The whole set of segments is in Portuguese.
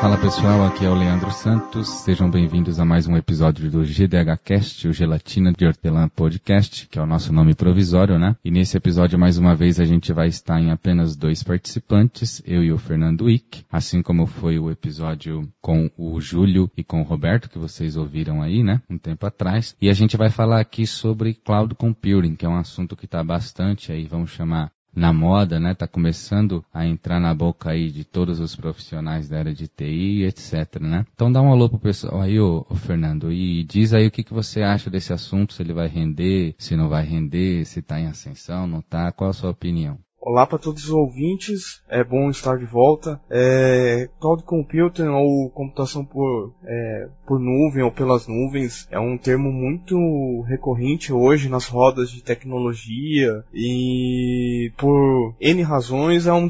Fala pessoal, aqui é o Leandro Santos, sejam bem-vindos a mais um episódio do GDHcast, o Gelatina de Hortelã Podcast, que é o nosso nome provisório, né? E nesse episódio, mais uma vez, a gente vai estar em apenas 2 participantes, eu e o Fernando Wick, assim como foi o episódio com o Júlio e com o Roberto, que vocês ouviram aí, né? Um tempo atrás. E a gente vai falar aqui sobre Cloud Computing, que é um assunto que está bastante aí, vamos chamar, na moda, né? Tá começando a entrar na boca aí de todos os profissionais da área de TI, etc, né? Então dá um alô pro pessoal aí, ô Fernando, e diz aí o que você acha desse assunto, se ele vai render, se não vai render, se tá em ascensão, não tá, qual a sua opinião? Olá para todos os ouvintes, é bom estar de volta. Cloud Computing ou computação por nuvem ou pelas nuvens é um termo muito recorrente hoje nas rodas de tecnologia e por N razões é um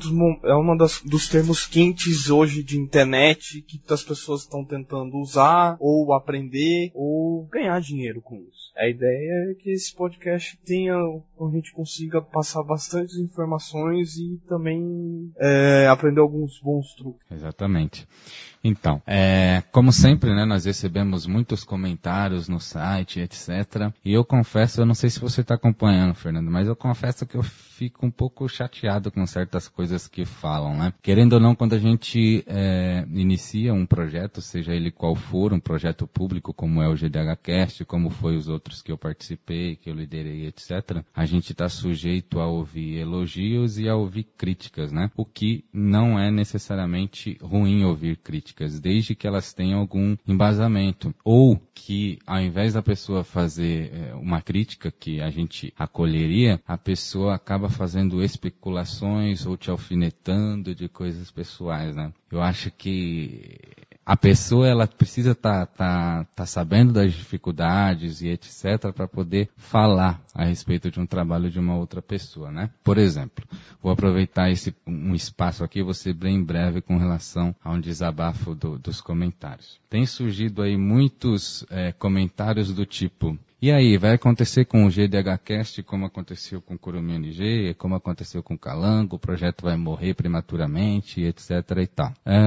dos termos quentes hoje de internet que as pessoas estão tentando usar ou aprender ou ganhar dinheiro com isso. A ideia é que esse podcast a gente consiga passar bastante informações e também aprender alguns bons truques. Exatamente. Então, como sempre, né, nós recebemos muitos comentários no site, etc. E eu confesso, eu não sei se você está acompanhando, Fernando, mas eu confesso que eu fico um pouco chateado com certas coisas que falam, né? Querendo ou não, quando a gente inicia um projeto, seja ele qual for, um projeto público como é o GDHcast, como foi os outros que eu participei, que eu liderei, etc., a gente está sujeito a ouvir elogios e a ouvir críticas, né? O que não é necessariamente ruim ouvir críticas, desde que elas tenham algum embasamento. Ou que, ao invés da pessoa fazer uma crítica que a gente acolheria, a pessoa acaba fazendo especulações ou te alfinetando de coisas pessoais, né? Eu acho que a pessoa, ela precisa tá sabendo das dificuldades e etc. para poder falar a respeito de um trabalho de uma outra pessoa, né? Por exemplo, vou aproveitar um espaço aqui, vou ser bem breve com relação a um desabafo dos comentários. Tem surgido aí muitos comentários do tipo: e aí, vai acontecer com o GDHcast como aconteceu com o Curumim NG, como aconteceu com o Calango, o projeto vai morrer prematuramente, etc. e tal.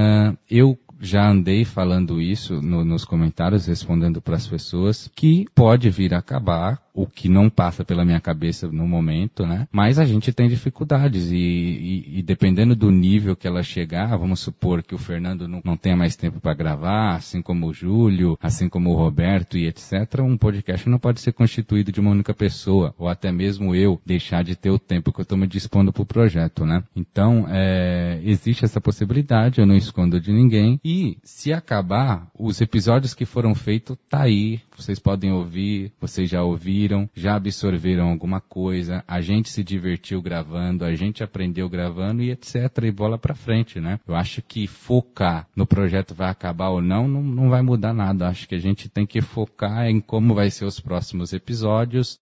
Eu já andei falando isso nos comentários, respondendo para as pessoas, que pode vir a acabar, o que não passa pela minha cabeça no momento, né? Mas a gente tem dificuldades e dependendo do nível que ela chegar, vamos supor que o Fernando não tenha mais tempo para gravar, assim como o Júlio, assim como o Roberto e etc., um podcast não pode ser constituído de uma única pessoa, ou até mesmo eu deixar de ter o tempo que eu estou me dispondo para o projeto, né? Então, existe essa possibilidade, eu não escondo de ninguém, e se acabar, os episódios que foram feitos tá aí, vocês podem ouvir, vocês já ouviram, já absorveram alguma coisa, a gente se divertiu gravando, a gente aprendeu gravando e etc, e bola pra frente, né? Eu acho que focar no projeto vai acabar ou não vai mudar nada. Acho que a gente tem que focar em como vai ser os próximos episódios,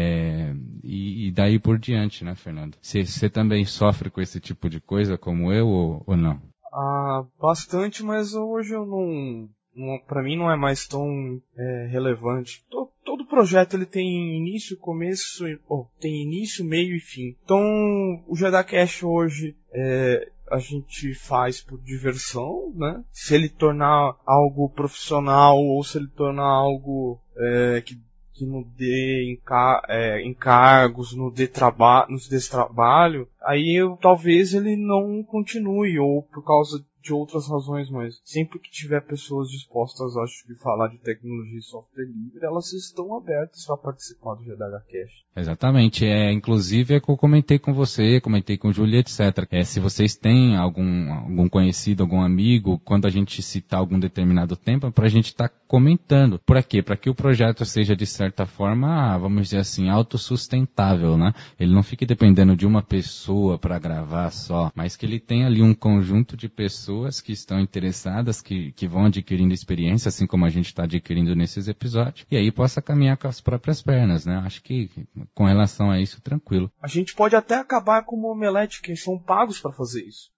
e daí por diante, né, Fernando? Você também sofre com esse tipo de coisa como eu ou não? Bastante, mas hoje eu para mim não é mais tão relevante. Todo projeto ele tem início, começo, tem início, meio e fim. Então o GDHcast hoje a gente faz por diversão, né? Se ele tornar algo profissional ou se ele tornar algo que não dê encargos, nos dê trabalho, aí talvez ele não continue, ou por causa de outras razões, mas sempre que tiver pessoas dispostas, acho que falar de tecnologia e software livre, elas estão abertas para participar do GDHcast. Exatamente, inclusive é que eu comentei com você, comentei com o Júlio, etc. Se vocês têm algum conhecido, algum amigo, quando a gente citar algum determinado tempo, para a gente estar comentando. Por quê? Para que o projeto seja, de certa forma, vamos dizer assim, autossustentável, né? Ele não fique dependendo de uma pessoa para gravar só, mas que ele tenha ali um conjunto de pessoas que estão interessadas, que vão adquirindo experiência, assim como a gente está adquirindo nesses episódios, e aí possa caminhar com as próprias pernas, né? Acho que com relação a isso, tranquilo. A gente pode até acabar como o Omelete, que são pagos para fazer isso.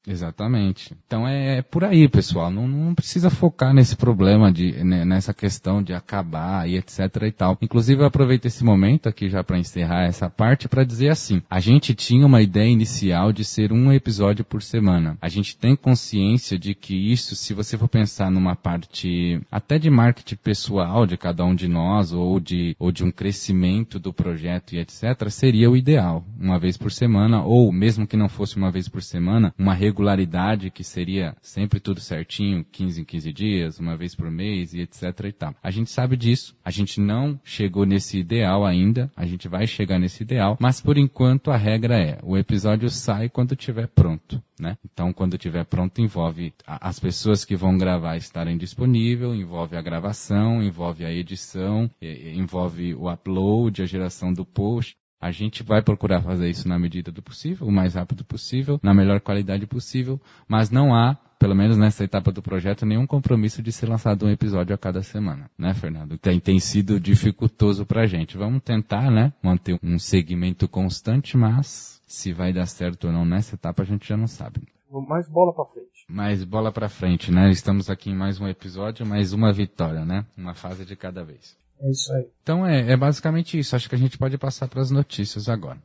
Exatamente. Então é por aí, pessoal. Não precisa focar nesse problema, nessa questão de acabar e etc e tal. Inclusive eu aproveito esse momento aqui já para encerrar essa parte para dizer assim, a gente tinha uma ideia inicial de ser um episódio por semana. A gente tem consciência de que isso, se você for pensar numa parte até de marketing pessoal de cada um de nós ou de um crescimento do projeto e etc, seria o ideal. Uma vez por semana ou mesmo que não fosse uma vez por semana, uma regularidade que seria sempre tudo certinho, 15 em 15 dias, uma vez por mês e etc e tal. A gente sabe disso, a gente não chegou nesse ideal ainda, a gente vai chegar nesse ideal, mas por enquanto a regra é, o episódio sai quando estiver pronto, né? Então quando estiver pronto envolve as pessoas que vão gravar estarem disponíveis, envolve a gravação, envolve a edição, envolve o upload, a geração do post. A gente vai procurar fazer isso na medida do possível, o mais rápido possível, na melhor qualidade possível, mas não há, pelo menos nessa etapa do projeto, nenhum compromisso de ser lançado um episódio a cada semana, né, Fernando? Tem sido dificultoso pra gente. Vamos tentar, né, manter um segmento constante, mas se vai dar certo ou não nessa etapa a gente já não sabe. Mais bola pra frente. Mais bola pra frente, né? Estamos aqui em mais um episódio, mais uma vitória, né? Uma fase de cada vez. É isso aí. Então é basicamente isso. Acho que a gente pode passar para as notícias agora.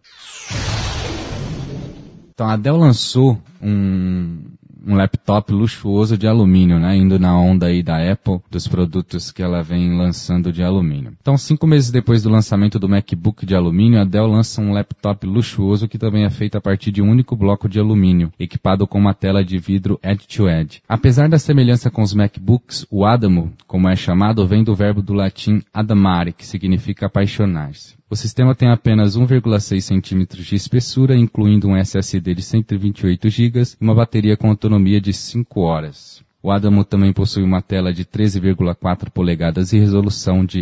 Então a Dell lançou um laptop luxuoso de alumínio, né? Indo na onda aí da Apple, dos produtos que ela vem lançando de alumínio. Então 5 meses depois do lançamento do MacBook de alumínio, a Dell lança um laptop luxuoso que também é feito a partir de um único bloco de alumínio, equipado com uma tela de vidro edge-to-edge. Apesar da semelhança com os MacBooks, o Adamo, como é chamado, vem do verbo do latim adamare, que significa apaixonar-se. O sistema tem apenas 1,6 centímetros de espessura, incluindo um SSD de 128 GB e uma bateria com autonomia de 5 horas. O Adamo também possui uma tela de 13,4 polegadas e resolução de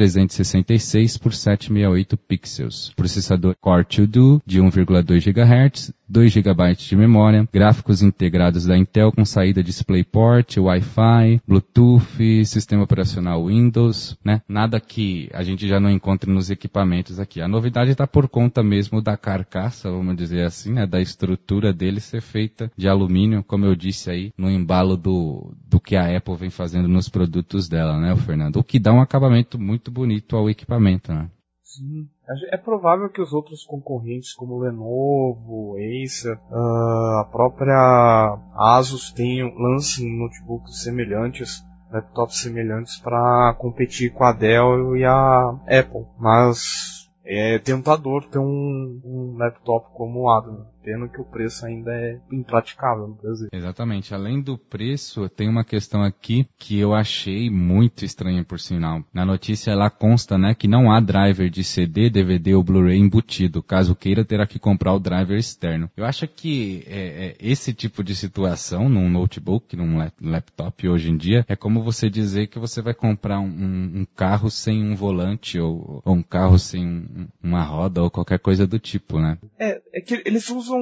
1366 por 768 pixels. Processador Core 2 Duo de 1,2 GHz, 2 GB de memória, gráficos integrados da Intel com saída DisplayPort, Wi-Fi, Bluetooth, sistema operacional Windows, né? Nada que a gente já não encontre nos equipamentos aqui. A novidade está por conta mesmo da carcaça, vamos dizer assim, né? Da estrutura dele ser feita de alumínio, como eu disse aí, no embalo do que a Apple vem fazendo nos produtos dela, né, Fernando? O que dá um acabamento muito bonito ao equipamento, né? Sim. É provável que os outros concorrentes como Lenovo, Acer, a própria Asus lancem notebooks semelhantes, laptops semelhantes para competir com a Dell e a Apple. Mas é tentador ter um laptop como o Adamo. Pena que o preço ainda é impraticável no Brasil. Exatamente. Além do preço, tem uma questão aqui que eu achei muito estranha, por sinal. Na notícia lá consta, né, que não há driver de CD, DVD ou Blu-ray embutido. Caso queira, terá que comprar o driver externo. Eu acho que esse tipo de situação num notebook, num laptop hoje em dia, é como você dizer que você vai comprar um carro sem um volante ou um carro sem uma roda ou qualquer coisa do tipo, né? É que eles usam,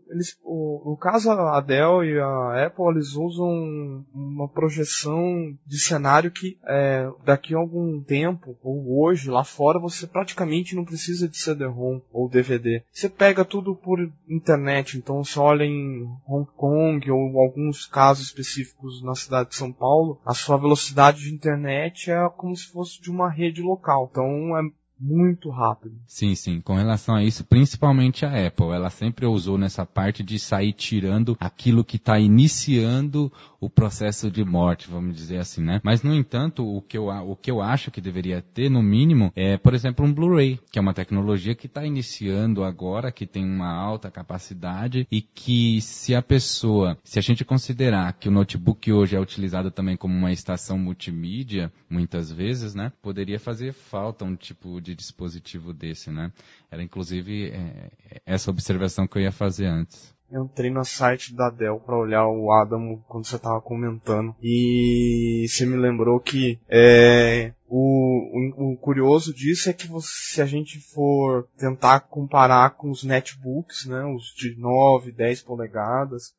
no caso a Dell e a Apple, eles usam uma projeção de cenário que daqui a algum tempo, ou hoje, lá fora, você praticamente não precisa de CD-ROM ou DVD. Você pega tudo por internet, então você olha em Hong Kong ou alguns casos específicos na cidade de São Paulo, a sua velocidade de internet é como se fosse de uma rede local. Então é muito rápido. Sim, sim. Com relação a isso, principalmente a Apple, ela sempre ousou nessa parte de sair tirando aquilo que está iniciando o processo de morte, vamos dizer assim, né? Mas, no entanto, o que eu acho que deveria ter, no mínimo, é, por exemplo, um Blu-ray, que é uma tecnologia que está iniciando agora, que tem uma alta capacidade e que se a gente considerar que o notebook hoje é utilizado também como uma estação multimídia, muitas vezes, né? Poderia fazer falta um tipo de dispositivo desse, né? Era inclusive essa observação que eu ia fazer antes. Eu entrei no site da Dell para olhar o Adamo quando você estava comentando e você me lembrou que O curioso disso é que se a gente for tentar comparar com os netbooks, né, os de 9, 10 polegadas,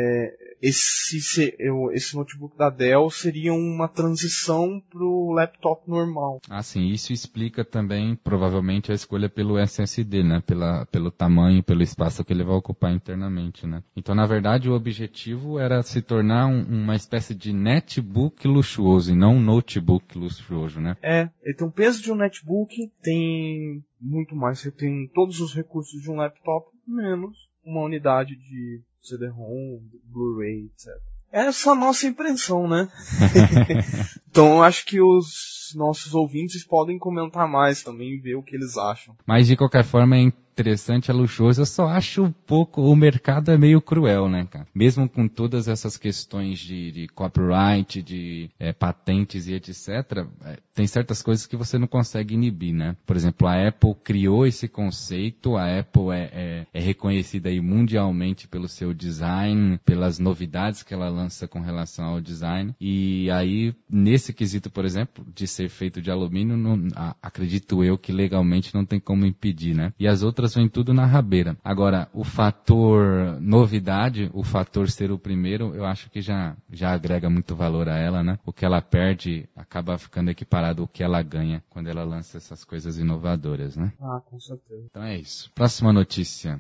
esse notebook da Dell seria uma transição pro laptop normal. Ah, sim, isso explica também, provavelmente, a escolha pelo SSD, né, pelo tamanho, pelo espaço que ele vai ocupar internamente, né. Então, na verdade, o objetivo era se tornar uma espécie de netbook luxuoso e não um notebook luxuoso, né. Ele tem o peso de um netbook, tem muito mais, você tem todos os recursos de um laptop, menos uma unidade de CD-ROM, Blu-ray, etc. Essa é a nossa impressão, né? Então eu acho que os nossos ouvintes podem comentar mais também e ver o que eles acham. Mas de qualquer forma é interessante, é luxuoso. Eu só acho um pouco, o mercado é meio cruel, né, cara? Mesmo com todas essas questões de copyright, de patentes e etc., tem certas coisas que você não consegue inibir, né? Por exemplo, a Apple criou esse conceito, a Apple é reconhecida aí mundialmente pelo seu design, pelas novidades que ela lança com relação ao design, e aí, nesse quesito, por exemplo, de ser feito de alumínio, acredito eu que legalmente não tem como impedir, né? E as outras vem tudo na rabeira. Agora, o fator novidade, o fator ser o primeiro, eu acho que já agrega muito valor a ela, né? O que ela perde acaba ficando equiparado ao que ela ganha quando ela lança essas coisas inovadoras, né? Ah, com certeza. Então é isso. Próxima notícia.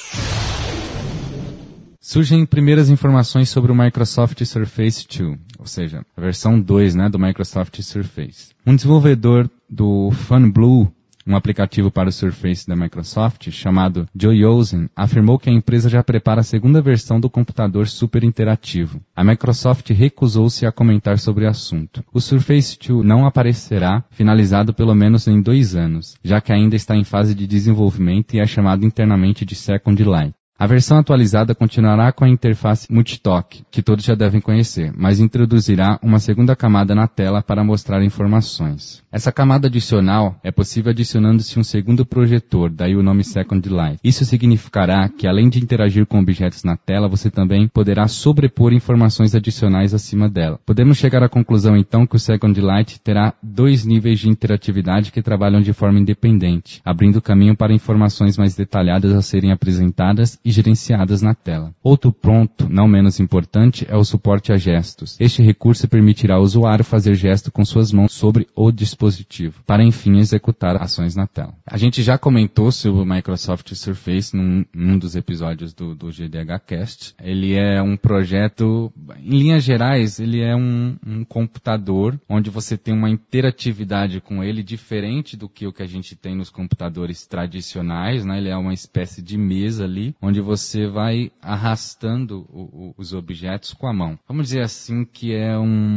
Surgem primeiras informações sobre o Microsoft Surface 2, ou seja, a versão 2, né, do Microsoft Surface. Um desenvolvedor do FunBlue, um aplicativo para o Surface da Microsoft, chamado Joe Yosen, afirmou que a empresa já prepara a segunda versão do computador super interativo. A Microsoft recusou-se a comentar sobre o assunto. O Surface 2 não aparecerá finalizado pelo menos em 2 anos, já que ainda está em fase de desenvolvimento e é chamado internamente de Second Life. A versão atualizada continuará com a interface multitoque, que todos já devem conhecer, mas introduzirá uma segunda camada na tela para mostrar informações. Essa camada adicional é possível adicionando-se um segundo projetor, daí o nome Second Life. Isso significará que, além de interagir com objetos na tela, você também poderá sobrepor informações adicionais acima dela. Podemos chegar à conclusão, então, que o Second Life terá 2 níveis de interatividade que trabalham de forma independente, abrindo caminho para informações mais detalhadas a serem apresentadas e gerenciadas na tela. Outro ponto, não menos importante, é o suporte a gestos. Este recurso permitirá ao usuário fazer gesto com suas mãos sobre o dispositivo, para enfim executar ações na tela. A gente já comentou sobre o Microsoft Surface num dos episódios do GDH Cast. Ele é um projeto, em linhas gerais, ele é um computador onde você tem uma interatividade com ele diferente do que o que a gente tem nos computadores tradicionais, né? Ele é uma espécie de mesa ali, onde você vai arrastando os objetos com a mão. Vamos dizer assim que é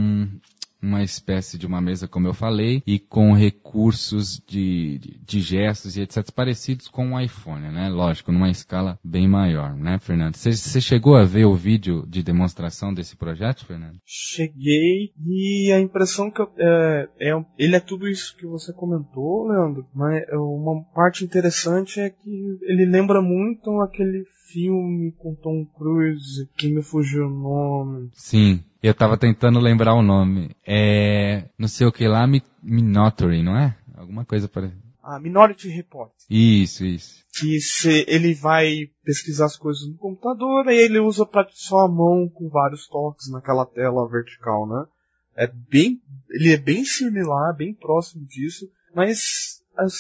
uma espécie de uma mesa, como eu falei, e com recursos de gestos e etc. parecidos com o iPhone, né? Lógico, numa escala bem maior, né, Fernando? Você chegou a ver o vídeo de demonstração desse projeto, Fernando? Cheguei, e a impressão que ele é tudo isso que você comentou, Leandro, mas uma parte interessante é que ele lembra muito aquele filme com Tom Cruise, que me fugiu o nome. Sim, eu tava tentando lembrar o nome. Não sei o que lá, Minority, não é? Alguma coisa parecida. Minority Report. Isso. Que ele vai pesquisar as coisas no computador, aí ele usa só a mão com vários toques naquela tela vertical, né? Ele é bem similar, bem próximo disso, mas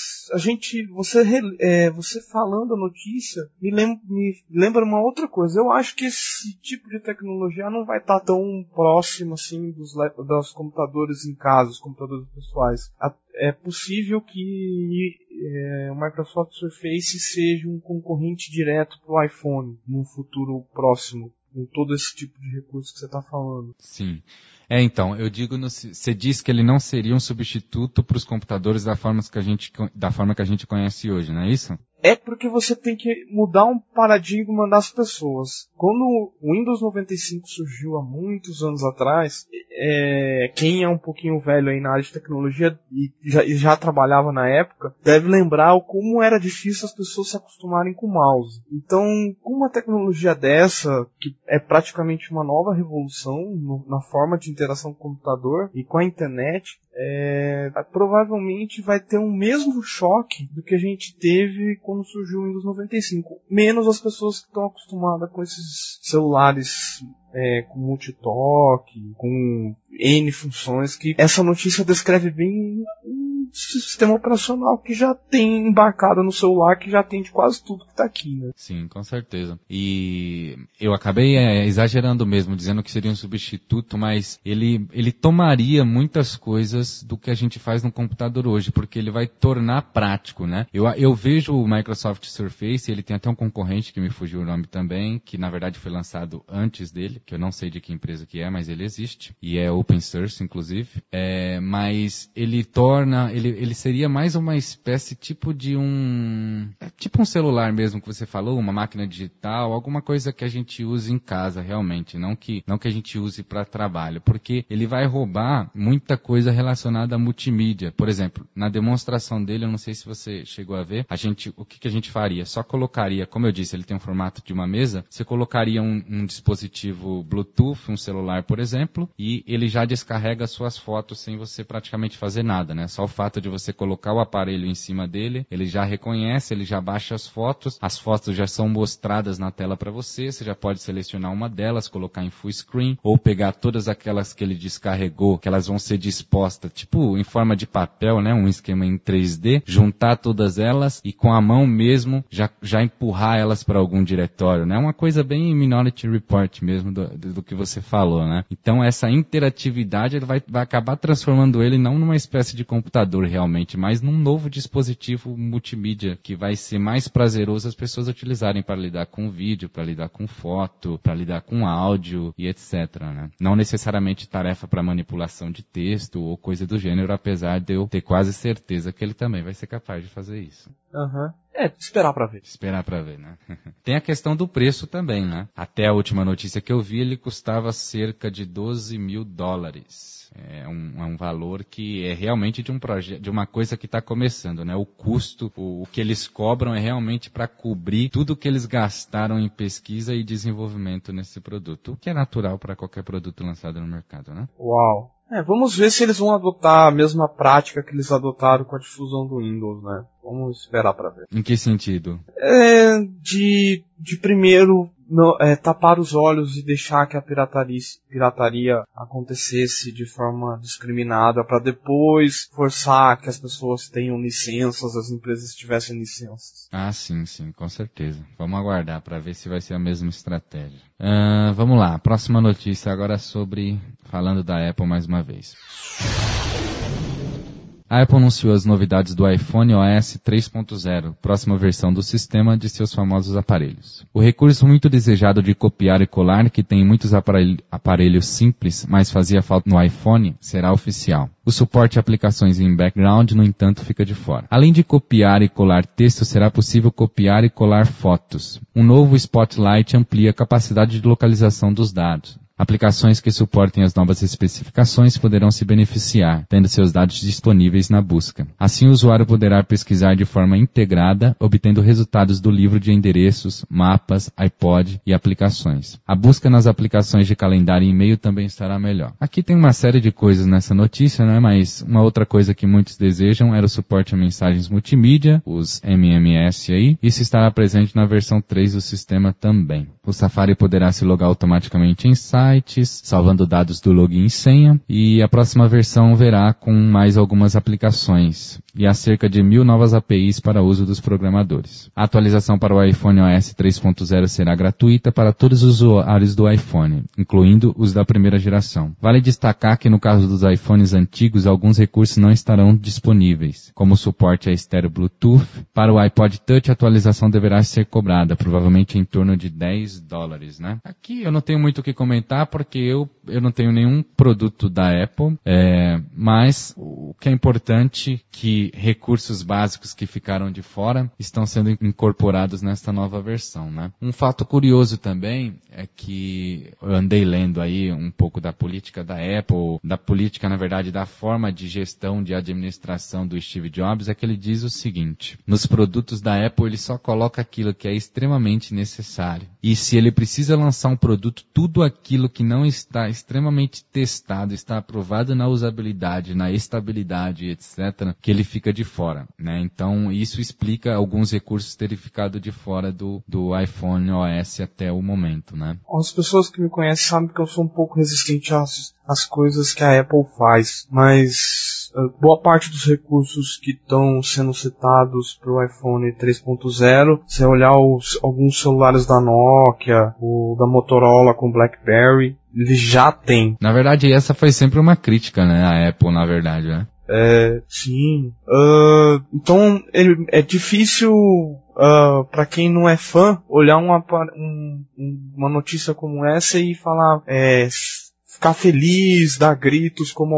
você falando a notícia me lembra uma outra coisa. Eu acho que esse tipo de tecnologia não vai estar tão próximo assim dos computadores em casa, os computadores pessoais. É possível que o Microsoft Surface seja um concorrente direto para o iPhone no futuro próximo, com todo esse tipo de recurso que você está falando. Sim. Então, eu digo, você diz que ele não seria um substituto para os computadores da forma que a gente conhece hoje, não é isso? É porque você tem que mudar um paradigma das pessoas. Quando o Windows 95 surgiu há muitos anos atrás, quem é um pouquinho velho aí na área de tecnologia e já trabalhava na época, deve lembrar como era difícil as pessoas se acostumarem com o mouse. Então, com uma tecnologia dessa, que é praticamente uma nova revolução na forma de interação com o computador e com a internet, provavelmente vai ter um mesmo choque do que a gente teve quando surgiu o Windows 95. Menos as pessoas que estão acostumadas com esses celulares com multitoque, com N funções, que essa notícia descreve bem um sistema operacional que já tem embarcado no celular, que já tem de quase tudo que está aqui, né? Sim, com certeza. E eu acabei exagerando mesmo, dizendo que seria um substituto, mas ele tomaria muitas coisas do que a gente faz no computador hoje, porque ele vai tornar prático, né? Eu vejo o Microsoft Surface, ele tem até um concorrente que me fugiu o nome também, que na verdade foi lançado antes dele, que eu não sei de que empresa que é, mas ele existe, e é open source, inclusive, mas ele seria mais uma espécie tipo um celular mesmo que você falou, uma máquina digital, alguma coisa que a gente use em casa realmente, não que a gente use para trabalho, porque ele vai roubar muita coisa relacionada à multimídia. Por exemplo, na demonstração dele, eu não sei se você chegou a ver, o que a gente faria? Só colocaria, como eu disse, ele tem um formato de uma mesa, você colocaria um dispositivo Bluetooth, um celular, por exemplo, e ele já descarrega suas fotos sem você praticamente fazer nada, né? Só o fato de você colocar o aparelho em cima dele, ele já reconhece, ele já baixa as fotos já são mostradas na tela para você já pode selecionar uma delas, colocar em full screen, ou pegar todas aquelas que ele descarregou, que elas vão ser dispostas, tipo em forma de papel, né? Um esquema em 3D, juntar todas elas e com a mão mesmo já empurrar elas para algum diretório, né? Uma coisa bem Minority Report mesmo do que você falou, né? Então essa interatividade vai acabar transformando ele não numa espécie de computador realmente, mas num novo dispositivo multimídia que vai ser mais prazeroso as pessoas utilizarem para lidar com vídeo, para lidar com foto, para lidar com áudio e etc, né? Não necessariamente tarefa para manipulação de texto ou coisa do gênero, apesar de eu ter quase certeza que ele também vai ser capaz de fazer isso. Uhum. Esperar pra ver. Esperar pra ver, né? Tem a questão do preço também, né? Até a última notícia que eu vi, ele custava cerca de $12 mil. É um valor que é realmente de um projeto, de uma coisa que está começando, né? O custo, o que eles cobram é realmente para cobrir tudo que eles gastaram em pesquisa e desenvolvimento nesse produto, o que é natural para qualquer produto lançado no mercado, né? Uau! Vamos ver se eles vão adotar a mesma prática que eles adotaram com a difusão do Windows, né? Vamos esperar para ver. Em que sentido? De primeiro tapar os olhos e deixar que a pirataria acontecesse de forma discriminada, para depois forçar que as pessoas tenham licenças, as empresas tivessem licenças. Ah, sim, com certeza. Vamos aguardar para ver se vai ser a mesma estratégia. Vamos lá, próxima notícia agora falando da Apple mais uma vez. A Apple anunciou as novidades do iPhone OS 3.0, próxima versão do sistema de seus famosos aparelhos. O recurso muito desejado de copiar e colar, que tem em muitos aparelhos simples, mas fazia falta no iPhone, será oficial. O suporte a aplicações em background, no entanto, fica de fora. Além de copiar e colar texto, será possível copiar e colar fotos. Um novo Spotlight amplia a capacidade de localização dos dados. Aplicações que suportem as novas especificações poderão se beneficiar, tendo seus dados disponíveis na busca. Assim, o usuário poderá pesquisar de forma integrada, obtendo resultados do livro de endereços, mapas, iPod e aplicações. A busca nas aplicações de calendário e e-mail também estará melhor. Aqui tem uma série de coisas nessa notícia, né? Mas uma outra coisa que muitos desejam era o suporte a mensagens multimídia, os MMS aí. Isso estará presente na versão 3 do sistema também. O Safari poderá se logar automaticamente em sites, salvando dados do login e senha, e a próxima versão verá com mais algumas aplicações, e há cerca de 1.000 novas APIs para uso dos programadores. A atualização para o iPhone OS 3.0 será gratuita para todos os usuários do iPhone, incluindo os da primeira geração. Vale destacar que no caso dos iPhones antigos, alguns recursos não estarão disponíveis, como o suporte a estéreo Bluetooth. Para o iPod Touch, a atualização deverá ser cobrada, provavelmente em torno de $10, né? Aqui eu não tenho muito o que comentar, comentar porque eu não tenho nenhum produto da Apple, mas o que é importante é que recursos básicos que ficaram de fora estão sendo incorporados nesta nova versão, né? Um fato curioso também é que eu andei lendo aí um pouco da política da Apple, da política, na verdade, da forma de gestão, de administração do Steve Jobs, é que ele diz o seguinte: nos produtos da Apple ele só coloca aquilo que é extremamente necessário. E se ele precisa lançar um produto, tudo aquilo que não está extremamente testado, está aprovado na usabilidade, na estabilidade, etc., que ele fica de fora, né? Então, isso explica alguns recursos terem ficado de fora do iPhone OS até o momento, né? As pessoas que me conhecem sabem que eu sou um pouco resistente às coisas que a Apple faz, mas boa parte dos recursos que estão sendo citados para o iPhone 3.0, se você olhar alguns celulares da Nokia, o da Motorola com BlackBerry, ele já tem. Na verdade, essa foi sempre uma crítica, né? A Apple, na verdade, né? Sim. Então, é difícil para quem não é fã olhar uma notícia como essa e falar, ficar feliz, dar gritos como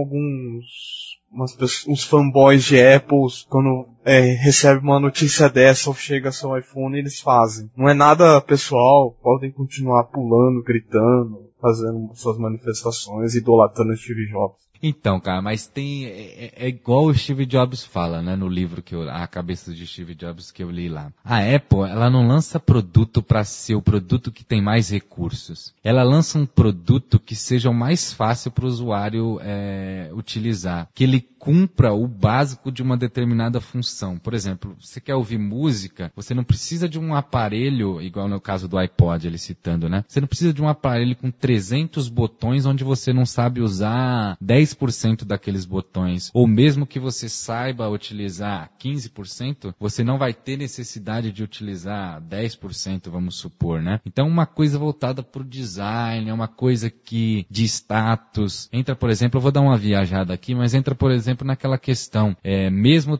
uns fanboys de Apple quando recebe uma notícia dessa ou chega seu iPhone, eles fazem. Não é nada pessoal, podem continuar pulando, gritando, fazendo suas manifestações, idolatrando o Steve Jobs. Então, cara, mas é igual o Steve Jobs fala, né, no livro A Cabeça de Steve Jobs que eu li lá. A Apple, ela não lança produto para ser o produto que tem mais recursos. Ela lança um produto que seja o mais fácil para o usuário utilizar, que ele cumpra o básico de uma determinada função. Por exemplo, você quer ouvir música, você não precisa de um aparelho, igual no caso do iPod, ele citando, né? Você não precisa de um aparelho com 300 botões onde você não sabe usar 10% daqueles botões, ou mesmo que você saiba utilizar 15%, você não vai ter necessidade de utilizar 10%, vamos supor, né? Então, uma coisa voltada para o design, é uma coisa que de status. Entra, por exemplo, eu vou dar uma viajada aqui, mas entra, por exemplo, naquela questão, mesmo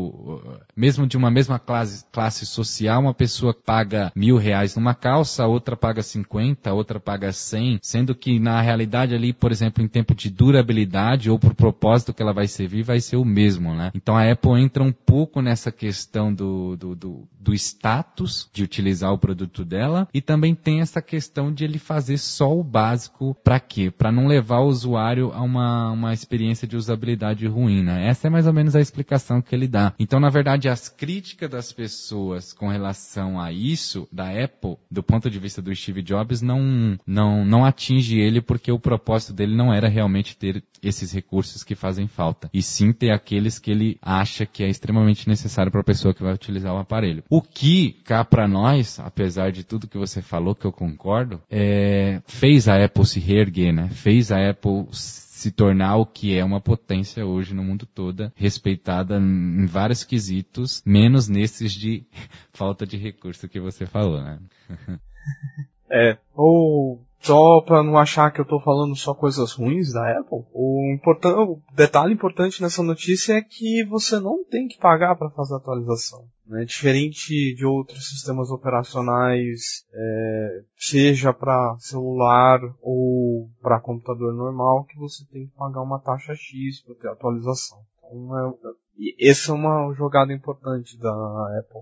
de uma mesma classe social, uma pessoa paga R$1.000 numa calça, outra paga 50, outra paga 100, sendo que na realidade ali, por exemplo, em tempo de durabilidade ou por propósito que ela vai servir, vai ser o mesmo, né? Então a Apple entra um pouco nessa questão do status de utilizar o produto dela, e também tem essa questão de ele fazer só o básico. Para quê? Para não levar o usuário a uma experiência de usabilidade ruim, né? Essa é mais ou menos a explicação que ele dá. Então, na verdade, as críticas das pessoas com relação a isso, da Apple, do ponto de vista do Steve Jobs, não atinge ele, porque o propósito dele não era realmente ter esses recursos que fazem falta, e sim ter aqueles que ele acha que é extremamente necessário para a pessoa que vai utilizar o aparelho. O que, cá para nós, apesar de tudo que você falou, que eu concordo, fez a Apple se reerguer, né? Fez a Apple se tornar o que é uma potência hoje no mundo todo, respeitada em vários quesitos, menos nesses de falta de recurso que você falou, né? Ou só para não achar que eu estou falando só coisas ruins da Apple, o detalhe importante nessa notícia é que você não tem que pagar para fazer atualização, né? Diferente de outros sistemas operacionais, seja para celular ou para computador normal, que você tem que pagar uma taxa X para ter atualização. Então, essa é uma jogada importante da Apple.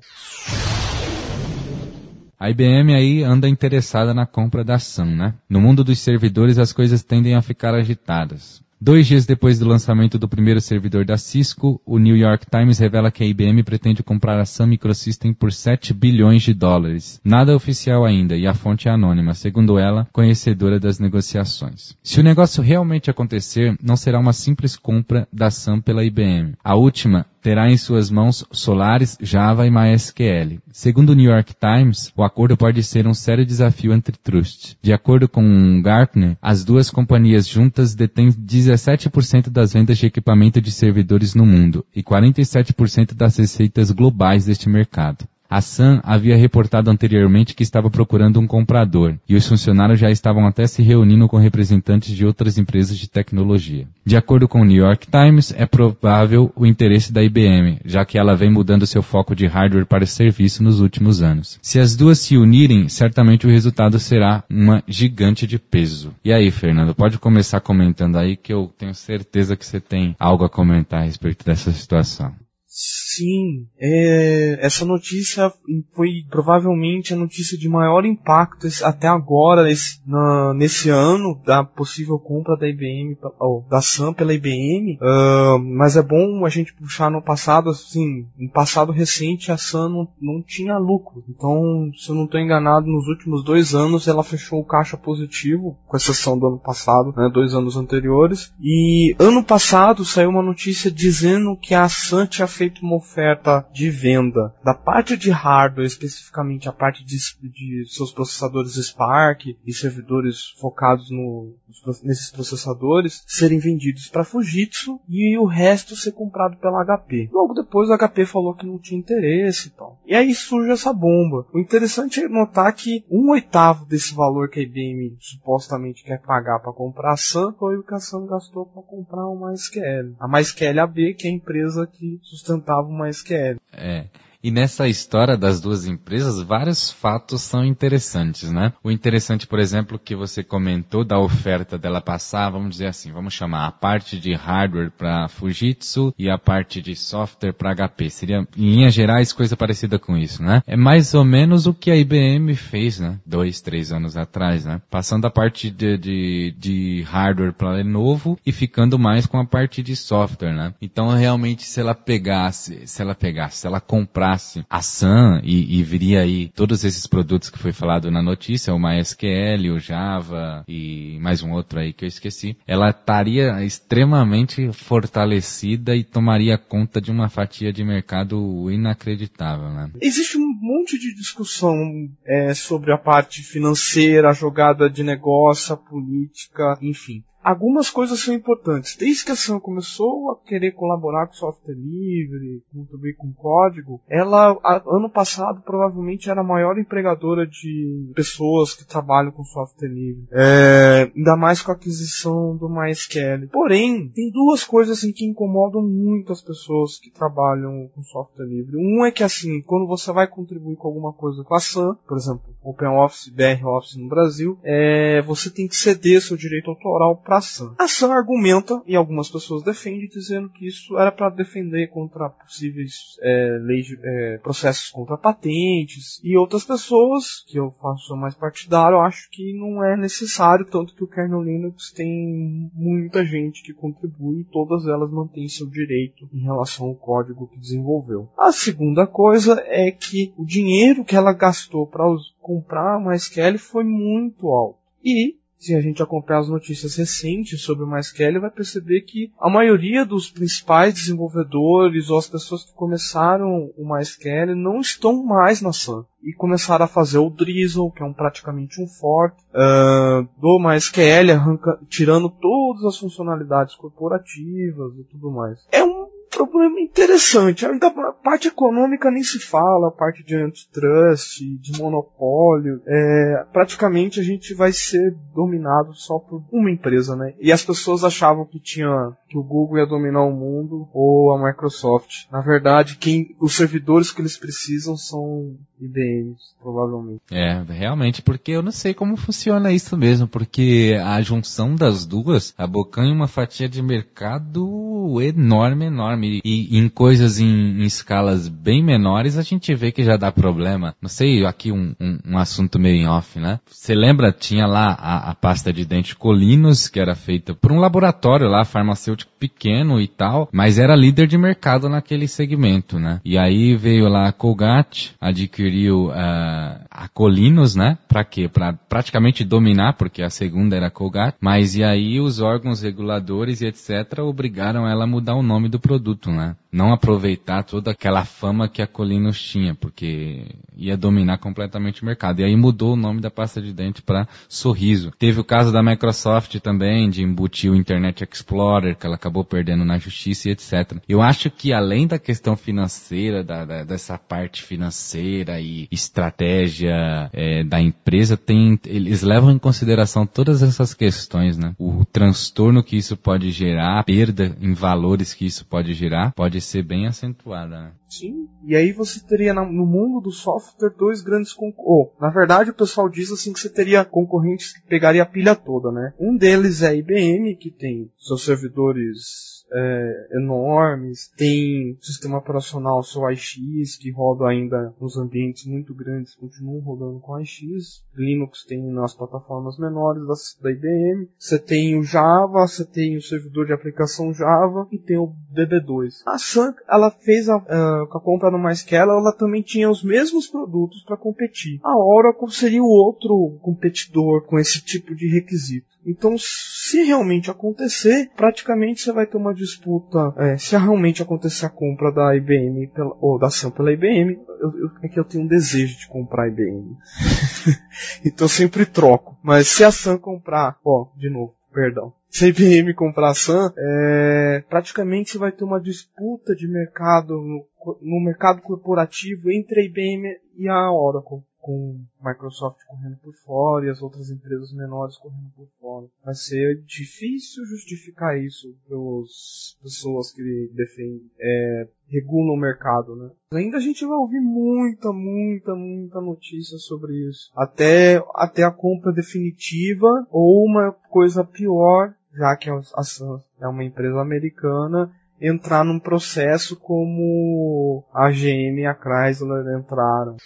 A IBM aí anda interessada na compra da Sun, né? No mundo dos servidores as coisas tendem a ficar agitadas. 2 dias depois do lançamento do primeiro servidor da Cisco, o New York Times revela que a IBM pretende comprar a Sun Microsystem por $7 bilhões. Nada oficial ainda, e a fonte é anônima, segundo ela, conhecedora das negociações. Se o negócio realmente acontecer, não será uma simples compra da Sun pela IBM. A última terá em suas mãos Solaris, Java e MySQL. Segundo o New York Times, o acordo pode ser um sério desafio antitrust. De acordo com Gartner, as duas companhias juntas detêm 17% das vendas de equipamento de servidores no mundo e 47% das receitas globais deste mercado. A Sun havia reportado anteriormente que estava procurando um comprador, e os funcionários já estavam até se reunindo com representantes de outras empresas de tecnologia. De acordo com o New York Times, é provável o interesse da IBM, já que ela vem mudando seu foco de hardware para serviço nos últimos anos. Se as duas se unirem, certamente o resultado será uma gigante de peso. E aí, Fernando, pode começar comentando aí, que eu tenho certeza que você tem algo a comentar a respeito dessa situação. Sim, essa notícia foi provavelmente a notícia de maior impacto até agora, nesse ano, da possível compra da IBM, da Sun pela IBM, mas é bom a gente puxar no passado, assim, no passado recente a Sun não tinha lucro, então, se eu não estou enganado, nos últimos 2 anos ela fechou o caixa positivo, com exceção do ano passado, né, 2 anos anteriores, e ano passado saiu uma notícia dizendo que a Sun tinha feito uma oferta de venda da parte de hardware, especificamente a parte de seus processadores Spark e servidores focados nesses processadores, serem vendidos para Fujitsu e o resto ser comprado pela HP. Logo depois a HP falou que não tinha interesse e tal. E aí surge essa bomba. O interessante é notar que 1/8 desse valor que a IBM supostamente quer pagar para comprar a Sun foi o que a Sun gastou para comprar uma MySQL. A MySQL AB, que é a empresa que sustentava o MySQL. E nessa história das duas empresas, vários fatos são interessantes, né? O interessante, por exemplo, que você comentou da oferta dela passar, vamos dizer assim, vamos chamar a parte de hardware para Fujitsu e a parte de software para HP. Seria, em linhas gerais, coisa parecida com isso, né? É mais ou menos o que a IBM fez, né? 2, 3 anos atrás, né? Passando a parte de hardware para Lenovo e ficando mais com a parte de software, né? Então, realmente, se ela comprasse a Sun e viria aí todos esses produtos que foi falado na notícia, o MySQL, o Java e mais um outro aí que eu esqueci, ela estaria extremamente fortalecida e tomaria conta de uma fatia de mercado inacreditável, né? Existe um monte de discussão sobre a parte financeira, a jogada de negócio, a política, enfim. Algumas coisas são importantes. Desde que a Sun começou a querer colaborar com software livre, também com código, ela, ano passado, provavelmente era a maior empregadora de pessoas que trabalham com software livre. Ainda mais com a aquisição do MySQL. Porém, tem 2 coisas assim, que incomodam muito as pessoas que trabalham com software livre. Um é que, assim, quando você vai contribuir com alguma coisa com a Sun, por exemplo, OpenOffice, BR Office no Brasil, você tem que ceder seu direito autoral para a Sun. A Sun argumenta, e algumas pessoas defendem, dizendo que isso era para defender contra possíveis processos contra patentes, e outras pessoas, que eu faço mais partidário, acho que não é necessário, tanto que o kernel Linux tem muita gente que contribui, e todas elas mantêm seu direito em relação ao código que desenvolveu. A segunda coisa é que o dinheiro que ela gastou para comprar a MySQL foi muito alto. E se a gente acompanhar as notícias recentes sobre o MySQL, vai perceber que a maioria dos principais desenvolvedores ou as pessoas que começaram o MySQL não estão mais na Sun. E começaram a fazer o Drizzle, que é praticamente um fork do MySQL, tirando todas as funcionalidades corporativas e tudo mais. É um problema interessante. Ainda a parte econômica nem se fala, a parte de antitrust, de monopólio. Praticamente a gente vai ser dominado só por uma empresa, né? E as pessoas achavam que o Google ia dominar o mundo ou a Microsoft. Na verdade, os servidores que eles precisam são IBMs, provavelmente. Realmente, porque eu não sei como funciona isso mesmo, porque a junção das duas abocanha uma fatia de mercado enorme. E em coisas em escalas bem menores a gente vê que já dá problema. Não sei, aqui um assunto meio em off, né? Você lembra, tinha lá a pasta de dente Colinos, que era feita por um laboratório lá, farmacêutico pequeno e tal, mas era líder de mercado naquele segmento, né? E aí veio lá a Colgate, adquiriu a Colinos, né? Pra quê? Pra praticamente dominar, porque a segunda era a Colgate, mas e aí os órgãos reguladores e etc. obrigaram ela a mudar o nome do produto, né? não aproveitar toda aquela fama que a Colinos tinha, porque ia dominar completamente o mercado. E aí mudou o nome da pasta de dente para Sorriso. Teve o caso da Microsoft também, de embutir o Internet Explorer, que ela acabou perdendo na justiça e etc. Eu acho que além da questão financeira, dessa parte financeira e estratégia da empresa, eles levam em consideração todas essas questões, né? O transtorno que isso pode gerar, a perda em valores que isso pode gerar, pode ser bem acentuada, né? Sim, e aí você teria no mundo do software dois grandes concorrentes. Na verdade, o pessoal diz assim que você teria concorrentes que pegariam a pilha toda, né? Um deles é a IBM, que tem seus servidores enormes, tem sistema operacional seu AIX, que roda ainda nos ambientes muito grandes, continuam rodando com AIX. Linux tem nas plataformas menores da IBM. Você tem o Java, você tem o servidor de aplicação Java e tem o DB2. A Sun, ela fez com a compra no MySQL, ela também tinha os mesmos produtos para competir. A Oracle seria o outro competidor com esse tipo de requisito. Então, se realmente acontecer, praticamente você vai ter uma disputa. Se realmente acontecer a compra da IBM ou da Sun pela IBM, é que eu tenho um desejo de comprar a IBM. Então eu sempre troco. Mas se a Sun comprar, se a IBM comprar a Sun, praticamente você vai ter uma disputa de mercado no mercado corporativo entre a IBM e a Oracle, com Microsoft correndo por fora e as outras empresas menores correndo por fora. Vai ser difícil justificar isso para as pessoas que regulam o mercado, né? Ainda a gente vai ouvir muita notícia sobre isso. Até a compra definitiva ou uma coisa pior, já que a Sun é uma empresa americana, entrar num processo como a GM e a Chrysler entraram.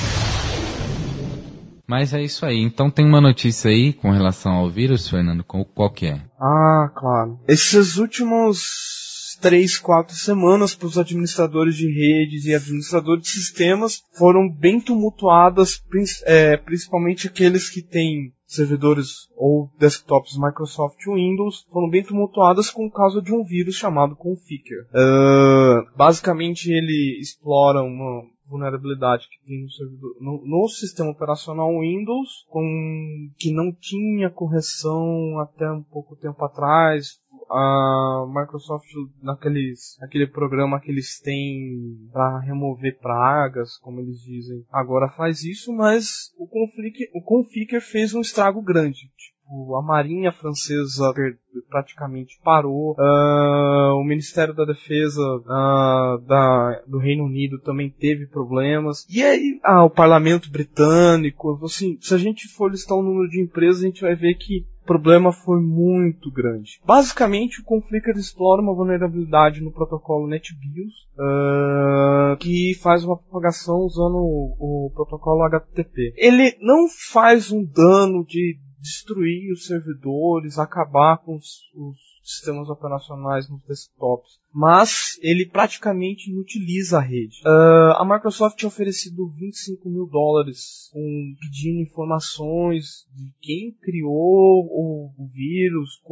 Mas é isso aí. Então tem uma notícia aí com relação ao vírus, Fernando? Qual que é? Ah, claro. Esses últimos 3-4 semanas para os administradores de redes e administradores de sistemas foram bem tumultuadas, principalmente aqueles que têm servidores ou desktops Microsoft Windows, foram bem tumultuadas com causa de um vírus chamado Conficker. Basicamente ele explora uma vulnerabilidade que tem no servidor, no sistema operacional Windows, que não tinha correção até um pouco tempo atrás. A Microsoft, naquele programa que eles têm para remover pragas, como eles dizem, agora faz isso, mas o Conficker fez um estrago grande. A Marinha Francesa praticamente parou, o Ministério da Defesa do Reino Unido também teve problemas, e aí o Parlamento Britânico, assim, se a gente for listar o número de empresas, a gente vai ver que o problema foi muito grande. Basicamente, o Conficker explora uma vulnerabilidade no protocolo NetBIOS, que faz uma propagação usando o protocolo HTTP. Ele não faz um dano de destruir os servidores, acabar com os sistemas operacionais nos desktops, mas ele praticamente inutiliza a rede. A Microsoft tinha oferecido $25 mil pedindo informações de quem criou o vírus,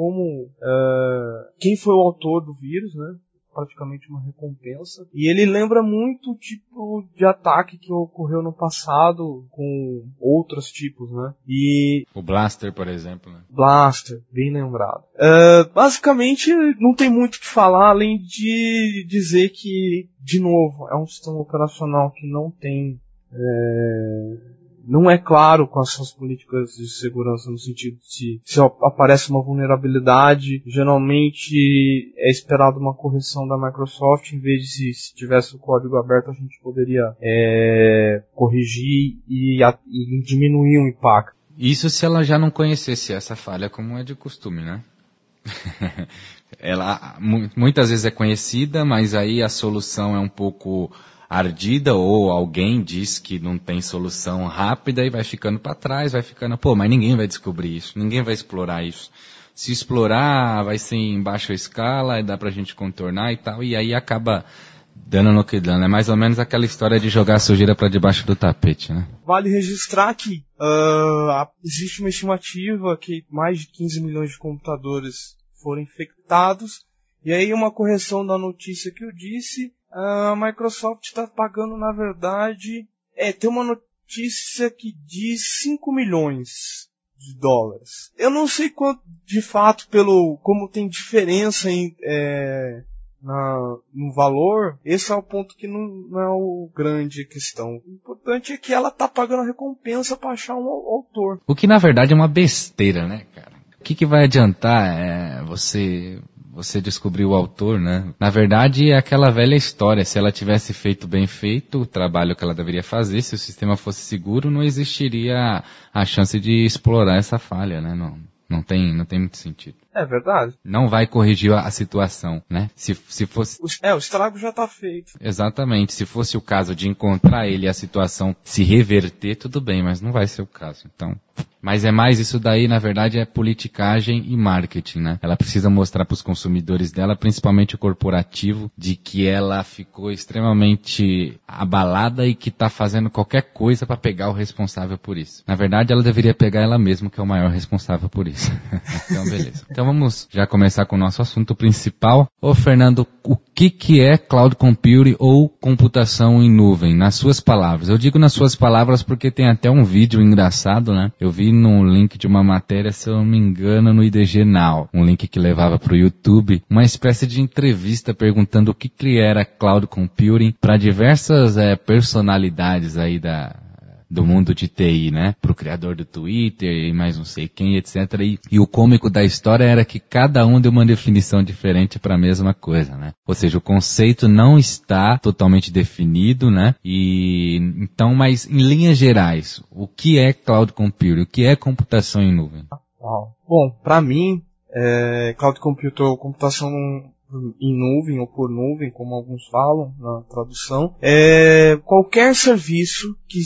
quem foi o autor do vírus, né? Praticamente uma recompensa. E ele lembra muito o tipo de ataque que ocorreu no passado com outros tipos, né? E o Blaster, por exemplo, né? Blaster, bem lembrado. Basicamente, não tem muito o que falar, além de dizer que, de novo, é um sistema operacional que não tem... não é claro quais são as políticas de segurança, no sentido de se aparece uma vulnerabilidade, geralmente é esperado uma correção da Microsoft, em vez de se tivesse o código aberto a gente poderia corrigir e diminuir o impacto. Isso se ela já não conhecesse essa falha, como é de costume, né? Ela muitas vezes é conhecida, mas aí a solução é um pouco ardida, ou alguém diz que não tem solução rápida e vai ficando para trás, mas ninguém vai descobrir isso, ninguém vai explorar isso. Se explorar, vai ser em baixa escala, e dá pra gente contornar e tal, e aí acaba dando no que dando. É mais ou menos aquela história de jogar a sujeira para debaixo do tapete, né? Vale registrar que existe uma estimativa que mais de 15 milhões de computadores foram infectados, E aí uma correção da notícia que eu disse, a Microsoft está pagando, na verdade, tem uma notícia que diz 5 milhões de dólares. Eu não sei quanto, de fato, como tem diferença no valor, esse é o ponto que não é o grande questão. O importante é que ela está pagando a recompensa para achar um autor. O que na verdade é uma besteira, né, cara? O que vai adiantar você descobrir o autor, né? Na verdade, é aquela velha história. Se ela tivesse feito bem feito o trabalho que ela deveria fazer, se o sistema fosse seguro, não existiria a chance de explorar essa falha, né? Não tem muito sentido. É verdade. Não vai corrigir a situação, né? Se fosse... O estrago já está feito. Exatamente. Se fosse o caso de encontrar ele e a situação se reverter, tudo bem, mas não vai ser o caso. Então... Mas isso daí, na verdade, é politicagem e marketing, né? Ela precisa mostrar para os consumidores dela, principalmente o corporativo, de que ela ficou extremamente abalada e que está fazendo qualquer coisa para pegar o responsável por isso. Na verdade, ela deveria pegar ela mesma, que é o maior responsável por isso. Então, beleza. Então vamos já começar com o nosso assunto principal. Ô, Fernando, o que é Cloud Computing ou computação em nuvem? Nas suas palavras. Eu digo nas suas palavras porque tem até um vídeo engraçado, né? Eu vi num link de uma matéria, se eu não me engano, no IDG Now, um link que levava para o YouTube, uma espécie de entrevista perguntando o que era Cloud Computing para diversas personalidades aí do mundo de TI, né? Pro criador do Twitter e mais não sei quem, etc. E o cômico da história era que cada um deu uma definição diferente para a mesma coisa, né? Ou seja, o conceito não está totalmente definido, né? Então, mas em linhas gerais, o que é Cloud Computing? O que é computação em nuvem? Bom, para mim, Cloud Computing ou computação em nuvem ou por nuvem, como alguns falam na tradução, qualquer serviço que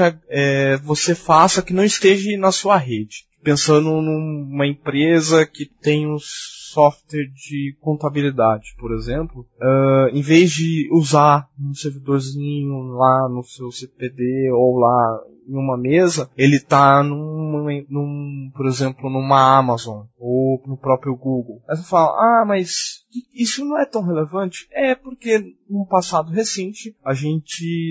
você faça que não esteja na sua rede. Pensando numa empresa que tem um software de contabilidade, por exemplo, em vez de usar um servidorzinho lá no seu CPD ou lá em uma mesa, ele está por exemplo, numa Amazon ou no próprio Google. Aí você fala, mas isso não é tão relevante? Porque num passado recente a gente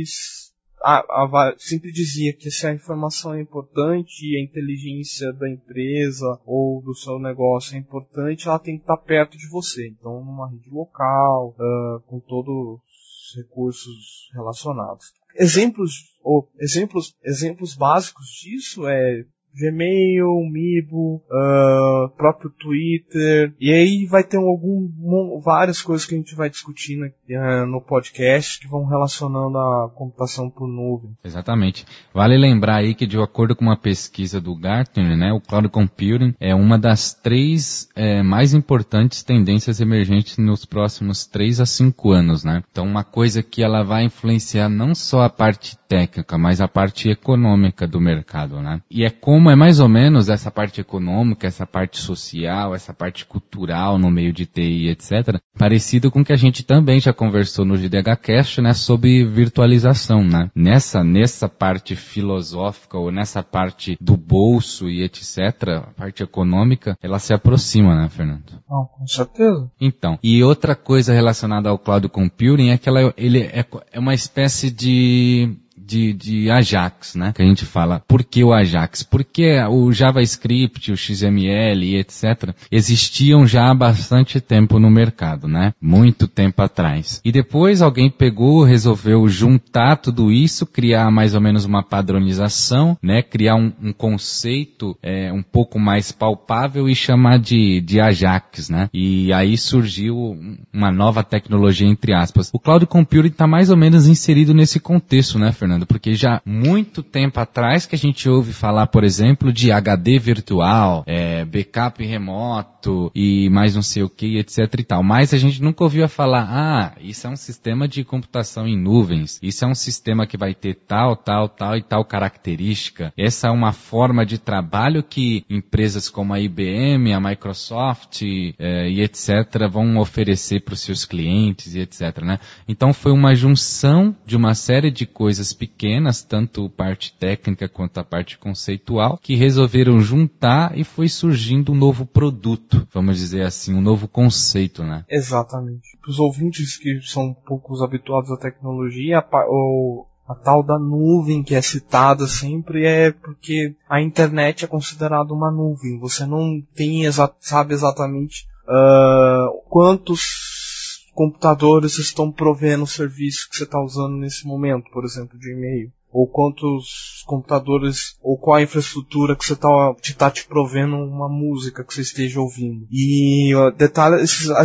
sempre dizia que se a informação é importante e a inteligência da empresa ou do seu negócio é importante, ela tem que estar perto de você. Então, numa rede local, com todos os recursos relacionados. Exemplos básicos disso é Gmail, Meebo, próprio Twitter, e aí vai ter várias coisas que a gente vai discutindo no podcast que vão relacionando a computação por nuvem. Exatamente. Vale lembrar aí que, de acordo com uma pesquisa do Gartner, né, o Cloud Computing é uma das 3 mais importantes tendências emergentes nos próximos 3 a 5 anos, né? Então, uma coisa que ela vai influenciar não só a parte técnica, mas a parte econômica do mercado, né? E é mais ou menos essa parte econômica, essa parte social, essa parte cultural no meio de TI, etc., parecido com o que a gente também já conversou no GDHcast, né, sobre virtualização, né? Nessa parte filosófica ou nessa parte do bolso e etc., a parte econômica, ela se aproxima, né, Fernando? Com certeza. Então, e outra coisa relacionada ao Cloud Computing é que ele é uma espécie de Ajax, né? Que a gente fala. Por que o Ajax? Porque o JavaScript, o XML e etc. existiam já há bastante tempo no mercado, né? Muito tempo atrás. E depois alguém resolveu juntar tudo isso, criar mais ou menos uma padronização, né? Criar um conceito um pouco mais palpável e chamar de Ajax, né? E aí surgiu uma nova tecnologia, entre aspas. O Cloud Computing está mais ou menos inserido nesse contexto, né, Fernando? Porque já muito tempo atrás que a gente ouve falar, por exemplo, de HD virtual, backup remoto e mais não sei o que, etc e tal. Mas a gente nunca ouviu falar, isso é um sistema de computação em nuvens, isso é um sistema que vai ter tal e tal característica. Essa é uma forma de trabalho que empresas como a IBM, a Microsoft e etc. vão oferecer para os seus clientes e etc, né? Então foi uma junção de uma série de coisas pequenas pequenas, tanto parte técnica quanto a parte conceitual, que resolveram juntar e foi surgindo um novo produto, vamos dizer assim, um novo conceito, né? Exatamente. Para os ouvintes que são poucos habituados à tecnologia, a tal da nuvem que é citada sempre é porque a internet é considerada uma nuvem. Você não sabe exatamente quantos computadores estão provendo o serviço que você está usando nesse momento, por exemplo, de e-mail. Ou quantos computadores, ou qual a infraestrutura que você está te provendo uma música que você esteja ouvindo. E detalhe,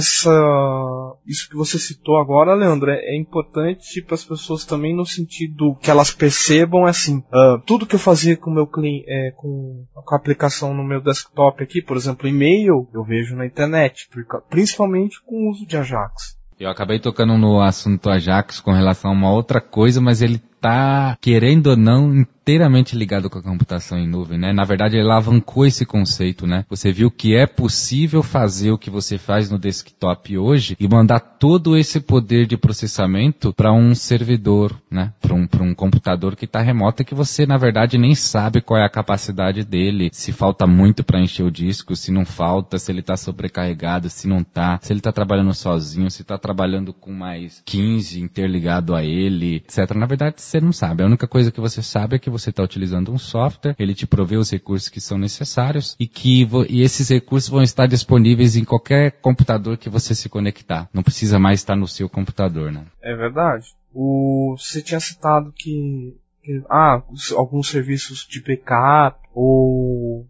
isso que você citou agora, Leandro, é importante para as pessoas também no sentido que elas percebam, assim, tudo que eu fazia com o meu cliente, com a aplicação no meu desktop aqui, por exemplo, e-mail, eu vejo na internet, principalmente com o uso de Ajax. Eu acabei tocando no assunto Ajax com relação a uma outra coisa, mas ele tá, querendo ou não, inteiramente ligado com a computação em nuvem, né? Na verdade, ele alavancou esse conceito, né? Você viu que é possível fazer o que você faz no desktop hoje e mandar todo esse poder de processamento para um servidor, né? Para um computador que está remoto e que você, na verdade, nem sabe qual é a capacidade dele, se falta muito para encher o disco, se não falta, se ele está sobrecarregado, se não está, se ele está trabalhando sozinho, se está trabalhando com mais 15 interligado a ele, etc. Na verdade, você não sabe. A única coisa que você sabe é que você está utilizando um software, ele te provê os recursos que são necessários e esses recursos vão estar disponíveis em qualquer computador que você se conectar. Não precisa mais estar no seu computador, né? É verdade. Você tinha citado que alguns serviços de backup ou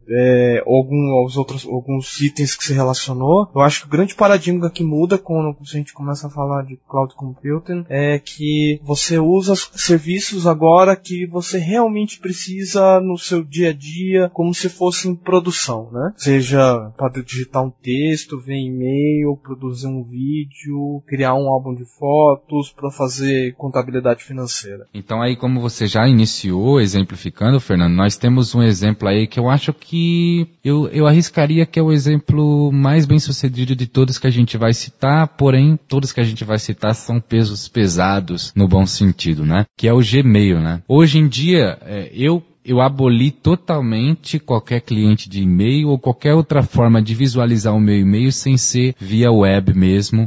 alguns itens que se relacionou. Eu acho que o grande paradigma que muda quando a gente começa a falar de cloud computing é que você usa serviços agora que você realmente precisa no seu dia a dia, como se fosse em produção, né? Seja para digitar um texto, ver e-mail, produzir um vídeo, criar um álbum de fotos, para fazer contabilidade financeira. Então aí, como você já iniciou exemplificando, Fernando, nós temos um exemplo aí que eu acho que eu arriscaria que é o exemplo mais bem sucedido de todos que a gente vai citar, porém todos que a gente vai citar são pesos pesados no bom sentido, né? Que é o Gmail, né? Hoje em dia, eu aboli totalmente qualquer cliente de e-mail ou qualquer outra forma de visualizar o meu e-mail sem ser via web mesmo,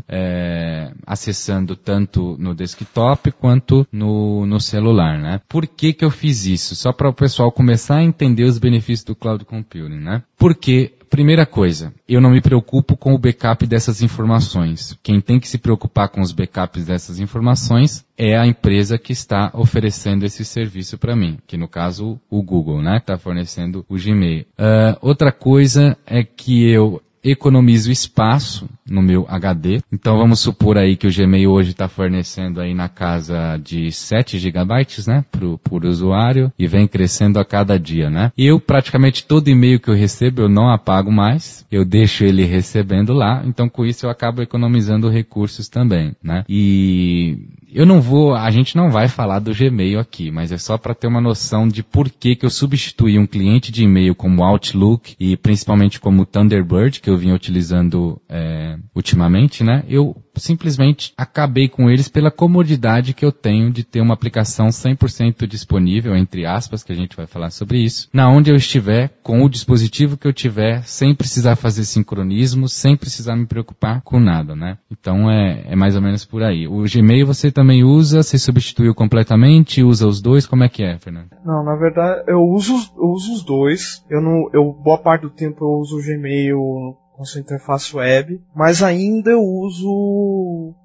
acessando tanto no desktop quanto no celular, né? Por que eu fiz isso? Só para o pessoal começar a entender os benefícios do cloud computing, né? Porque, primeira coisa, eu não me preocupo com o backup dessas informações. Quem tem que se preocupar com os backups dessas informações é a empresa que está oferecendo esse serviço para mim, que no caso o Google, né, está fornecendo o Gmail. Outra coisa é que eu economizo espaço no meu HD. Então vamos supor aí que o Gmail hoje está fornecendo aí na casa de 7 GB, né, por usuário e vem crescendo a cada dia, né. E eu praticamente todo e-mail que eu recebo eu não apago mais, eu deixo ele recebendo lá, então com isso eu acabo economizando recursos também, né. E a gente não vai falar do Gmail aqui, mas é só para ter uma noção de por que eu substituí um cliente de e-mail como Outlook e principalmente como Thunderbird, que eu vinha utilizando ultimamente, né? Eu simplesmente acabei com eles pela comodidade que eu tenho de ter uma aplicação 100% disponível, entre aspas, que a gente vai falar sobre isso, na onde eu estiver, com o dispositivo que eu tiver, sem precisar fazer sincronismo, sem precisar me preocupar com nada, né? Então é mais ou menos por aí. O Gmail você também usa, você substituiu completamente, usa os dois, como é que é, Fernando? Não, na verdade eu uso os dois. Boa parte do tempo eu uso o Gmail com sua interface web, mas ainda eu uso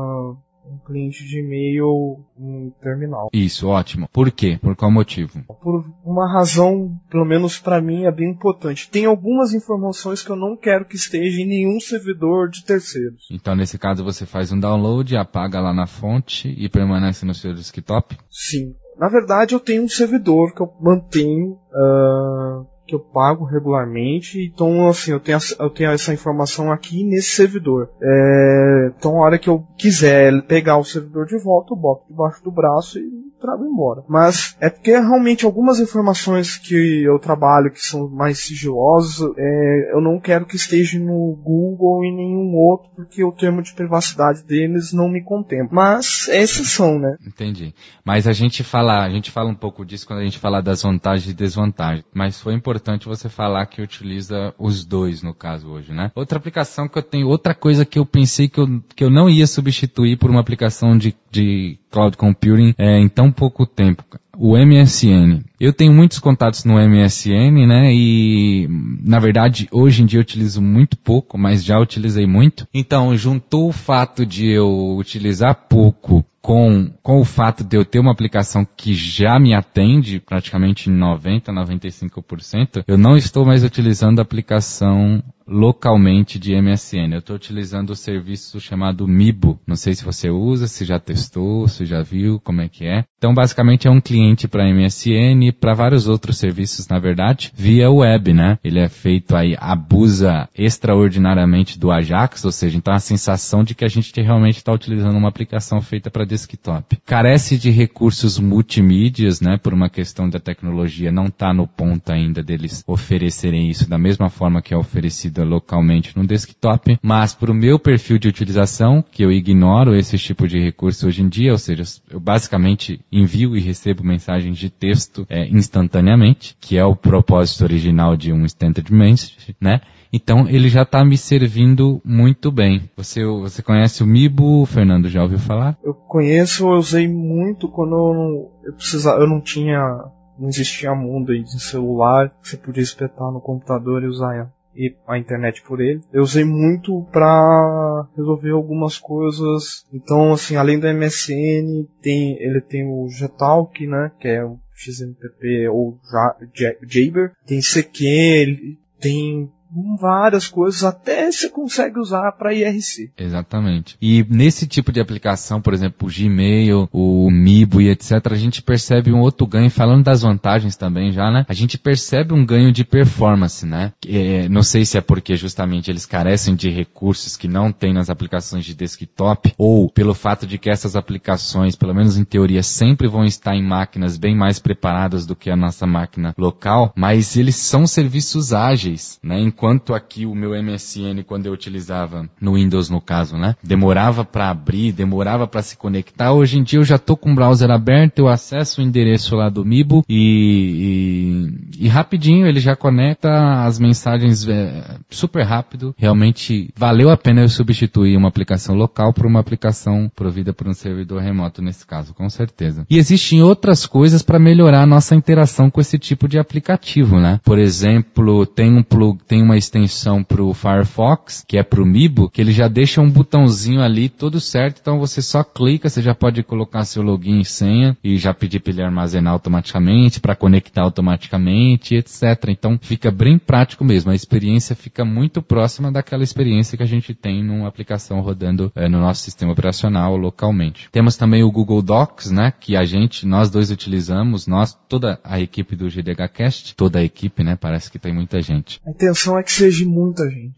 um cliente de e-mail em terminal. Isso, ótimo. Por quê? Por qual motivo? Por uma razão, pelo menos para mim, é bem importante. Tem algumas informações que eu não quero que esteja em nenhum servidor de terceiros. Então, nesse caso, você faz um download, apaga lá na fonte e permanece no seu desktop? Sim. Na verdade, eu tenho um servidor que eu mantenho, que eu pago regularmente, então assim, eu tenho essa informação aqui nesse servidor. Então a hora que eu quiser pegar o servidor de volta, eu boto debaixo do braço e trago embora. Mas é porque realmente algumas informações que eu trabalho que são mais sigilosas, eu não quero que esteja no Google e nenhum outro, porque o termo de privacidade deles não me contempla. Mas é exceção, né? Entendi. Mas a gente fala um pouco disso quando a gente fala das vantagens e desvantagens. Mas foi importante você falar que utiliza os dois, no caso, hoje, né? Outra aplicação que eu tenho, outra coisa que eu pensei que eu não ia substituir por uma aplicação de cloud computing em tão pouco tempo. O MSN. Eu tenho muitos contatos no MSN, né, e na verdade hoje em dia eu utilizo muito pouco, mas já utilizei muito. Então juntou o fato de eu utilizar pouco com o fato de eu ter uma aplicação que já me atende praticamente em 90-95%, eu não estou mais utilizando a aplicação localmente de MSN. Eu estou utilizando o serviço chamado Mibo. Não sei se você usa, se já testou, se já viu, como é que é. Então, basicamente, é um cliente para MSN e para vários outros serviços, na verdade, via web, né? Ele é feito aí, abusa extraordinariamente do Ajax, ou seja, então a sensação de que a gente realmente está utilizando uma aplicação feita para desktop. Carece de recursos multimídias, né? Por uma questão da tecnologia, não está no ponto ainda deles oferecerem isso da mesma forma que é oferecido localmente no desktop, mas para o meu perfil de utilização, que eu ignoro esse tipo de recurso hoje em dia, ou seja, eu basicamente envio e recebo mensagens de texto instantaneamente, que é o propósito original de um standard message, né? Então, ele já está me servindo muito bem. Você conhece o Mibo, Fernando, já ouviu falar? Eu conheço, eu usei muito quando não existia mundo aí de celular, que você podia espetar no computador e usar a internet por ele. Eu usei muito pra resolver algumas coisas. Então, assim, além do MSN, ele tem o Gtalk, né, que é o XMPP ou Jabber. Tem CQ, ele tem várias coisas, até você consegue usar para IRC. Exatamente. E nesse tipo de aplicação, por exemplo, o Gmail, o Mibo e etc., a gente percebe um outro ganho, falando das vantagens também já, né? A gente percebe um ganho de performance, né? Não sei se é porque justamente eles carecem de recursos que não tem nas aplicações de desktop, ou pelo fato de que essas aplicações, pelo menos em teoria, sempre vão estar em máquinas bem mais preparadas do que a nossa máquina local, mas eles são serviços ágeis, né? Enquanto aqui o meu MSN, quando eu utilizava no Windows, no caso, né, demorava para abrir, demorava para se conectar. Hoje em dia eu já estou com o browser aberto, eu acesso o endereço lá do Mibo e rapidinho ele já conecta as mensagens super rápido. Realmente valeu a pena eu substituir uma aplicação local por uma aplicação provida por um servidor remoto nesse caso, com certeza. E existem outras coisas para melhorar a nossa interação com esse tipo de aplicativo, né? Por exemplo, tem uma extensão para o Firefox, que é para o Mibo, que ele já deixa um botãozinho ali todo certo, então você só clica, você já pode colocar seu login e senha e já pedir para ele armazenar automaticamente, para conectar automaticamente, etc. Então fica bem prático mesmo, a experiência fica muito próxima daquela experiência que a gente tem numa aplicação rodando no nosso sistema operacional localmente. Temos também o Google Docs, né, que nós dois utilizamos, toda a equipe do GDHcast, toda a equipe, né, parece que tem muita gente. A intenção é que seja muita gente.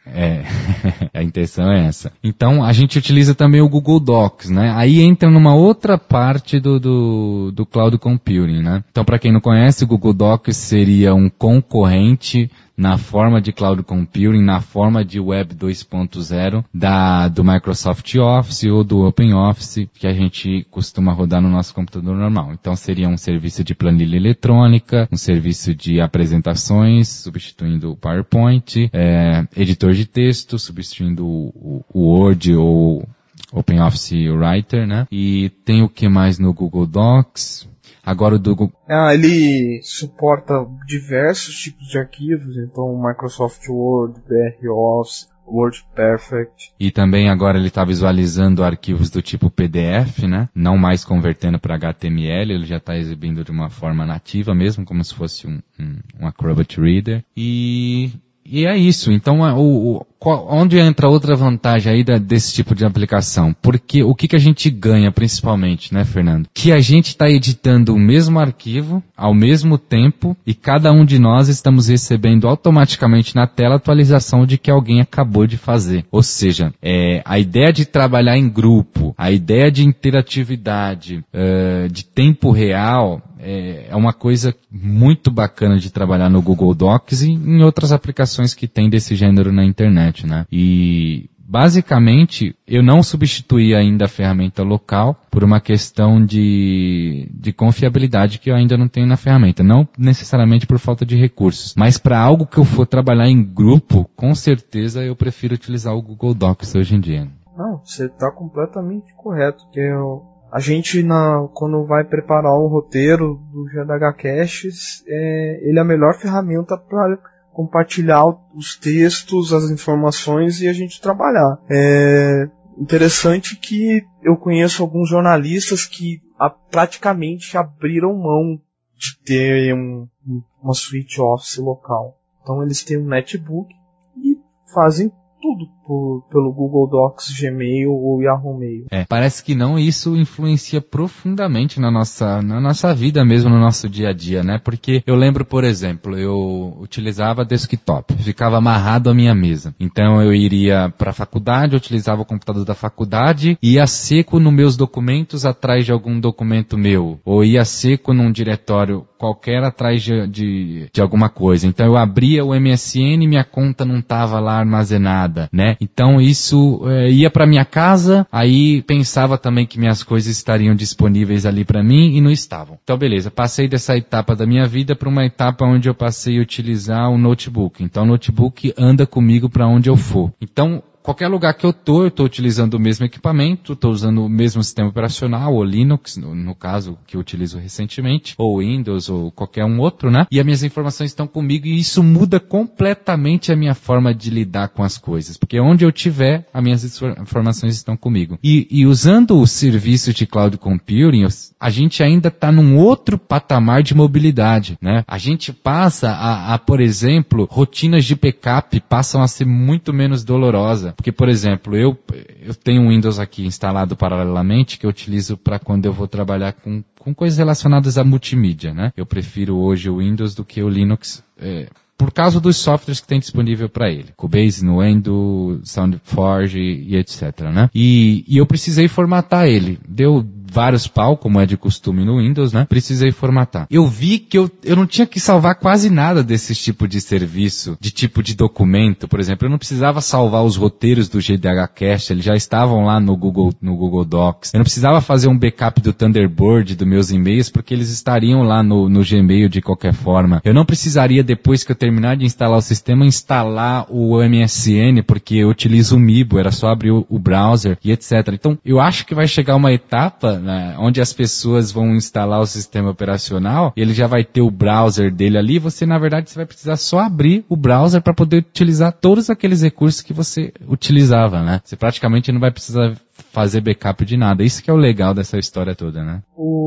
A intenção é essa. Então, a gente utiliza também o Google Docs, né? Aí entra numa outra parte do Cloud Computing, né? Então, para quem não conhece, o Google Docs seria um concorrente na forma de Cloud Computing, na forma de Web 2.0 do Microsoft Office ou do OpenOffice, que a gente costuma rodar no nosso computador normal. Então seria um serviço de planilha eletrônica, um serviço de apresentações, substituindo o PowerPoint, editor de texto, substituindo o Word ou OpenOffice Writer, né? E tem o que mais no Google Docs? Agora o do Google... ele suporta diversos tipos de arquivos, então Microsoft Word, BR Office, WordPerfect. E também agora ele está visualizando arquivos do tipo PDF, né? Não mais convertendo para HTML, ele já está exibindo de uma forma nativa mesmo, como se fosse um Acrobat Reader. E é isso. Então, onde entra outra vantagem aí desse tipo de aplicação? Porque o que a gente ganha principalmente, né, Fernando? Que a gente está editando o mesmo arquivo ao mesmo tempo e cada um de nós estamos recebendo automaticamente na tela a atualização de que alguém acabou de fazer. Ou seja, a ideia de trabalhar em grupo, a ideia de interatividade, de tempo real, é uma coisa muito bacana de trabalhar no Google Docs e em outras aplicações que tem desse gênero na internet, né? E basicamente, eu não substituí ainda a ferramenta local por uma questão de confiabilidade que eu ainda não tenho na ferramenta. Não necessariamente por falta de recursos, mas para algo que eu for trabalhar em grupo, com certeza eu prefiro utilizar o Google Docs hoje em dia. Não, você está completamente correto. Que a gente, quando vai preparar o roteiro do GDH Caches, ele é a melhor ferramenta para compartilhar os textos, as informações e a gente trabalhar. É interessante que eu conheço alguns jornalistas que praticamente abriram mão de ter uma suite Office local. Então eles têm um netbook e fazem tudo pelo Google Docs, Gmail ou Yahoo Mail. Parece que não, isso influencia profundamente na nossa vida mesmo, no nosso dia a dia, né? Porque eu lembro, por exemplo, eu utilizava desktop, ficava amarrado à minha mesa. Então eu iria para a faculdade, eu utilizava o computador da faculdade, ia seco nos meus documentos atrás de algum documento meu, ou ia seco num diretório qualquer atrás de alguma coisa. Então eu abria o MSN e minha conta não estava lá armazenada, né? Então isso ia para minha casa, aí pensava também que minhas coisas estariam disponíveis ali para mim e não estavam. Então beleza, passei dessa etapa da minha vida para uma etapa onde eu passei a utilizar o notebook. Então o notebook anda comigo para onde eu for. Então qualquer lugar que eu estou utilizando o mesmo equipamento, estou usando o mesmo sistema operacional, ou Linux, no caso, que eu utilizo recentemente, ou Windows, ou qualquer um outro, né? E as minhas informações estão comigo, e isso muda completamente a minha forma de lidar com as coisas, porque onde eu estiver, as minhas informações estão comigo. E usando o serviço de Cloud Computing, a gente ainda está num outro patamar de mobilidade, né? A gente passa por exemplo, rotinas de backup passam a ser muito menos dolorosas. Porque, por exemplo, eu tenho um Windows aqui instalado paralelamente que eu utilizo para quando eu vou trabalhar com coisas relacionadas à multimídia, né? Eu prefiro hoje o Windows do que o Linux, por causa dos softwares que tem disponível para ele. Cubase, Nuendo, SoundForge e etc, né? E eu precisei formatar ele. Deu vários pau, como é de costume no Windows, né? Precisei formatar. Eu vi que eu não tinha que salvar quase nada desse tipo de serviço, de tipo de documento. Por exemplo, eu não precisava salvar os roteiros do GDH Cache, eles já estavam lá no Google Docs. Eu não precisava fazer um backup do Thunderbird, dos meus e-mails, porque eles estariam lá no Gmail de qualquer forma. Eu não precisaria, depois que eu terminar de instalar o sistema, instalar o MSN, porque eu utilizo o Mibo, era só abrir o browser e etc. Então, eu acho que vai chegar uma etapa, né, onde as pessoas vão instalar o sistema operacional e ele já vai ter o browser dele ali. Você, na verdade, você vai precisar só abrir o browser para poder utilizar todos aqueles recursos que você utilizava, né? Você praticamente não vai precisar fazer backup de nada. Isso que é o legal dessa história toda, né?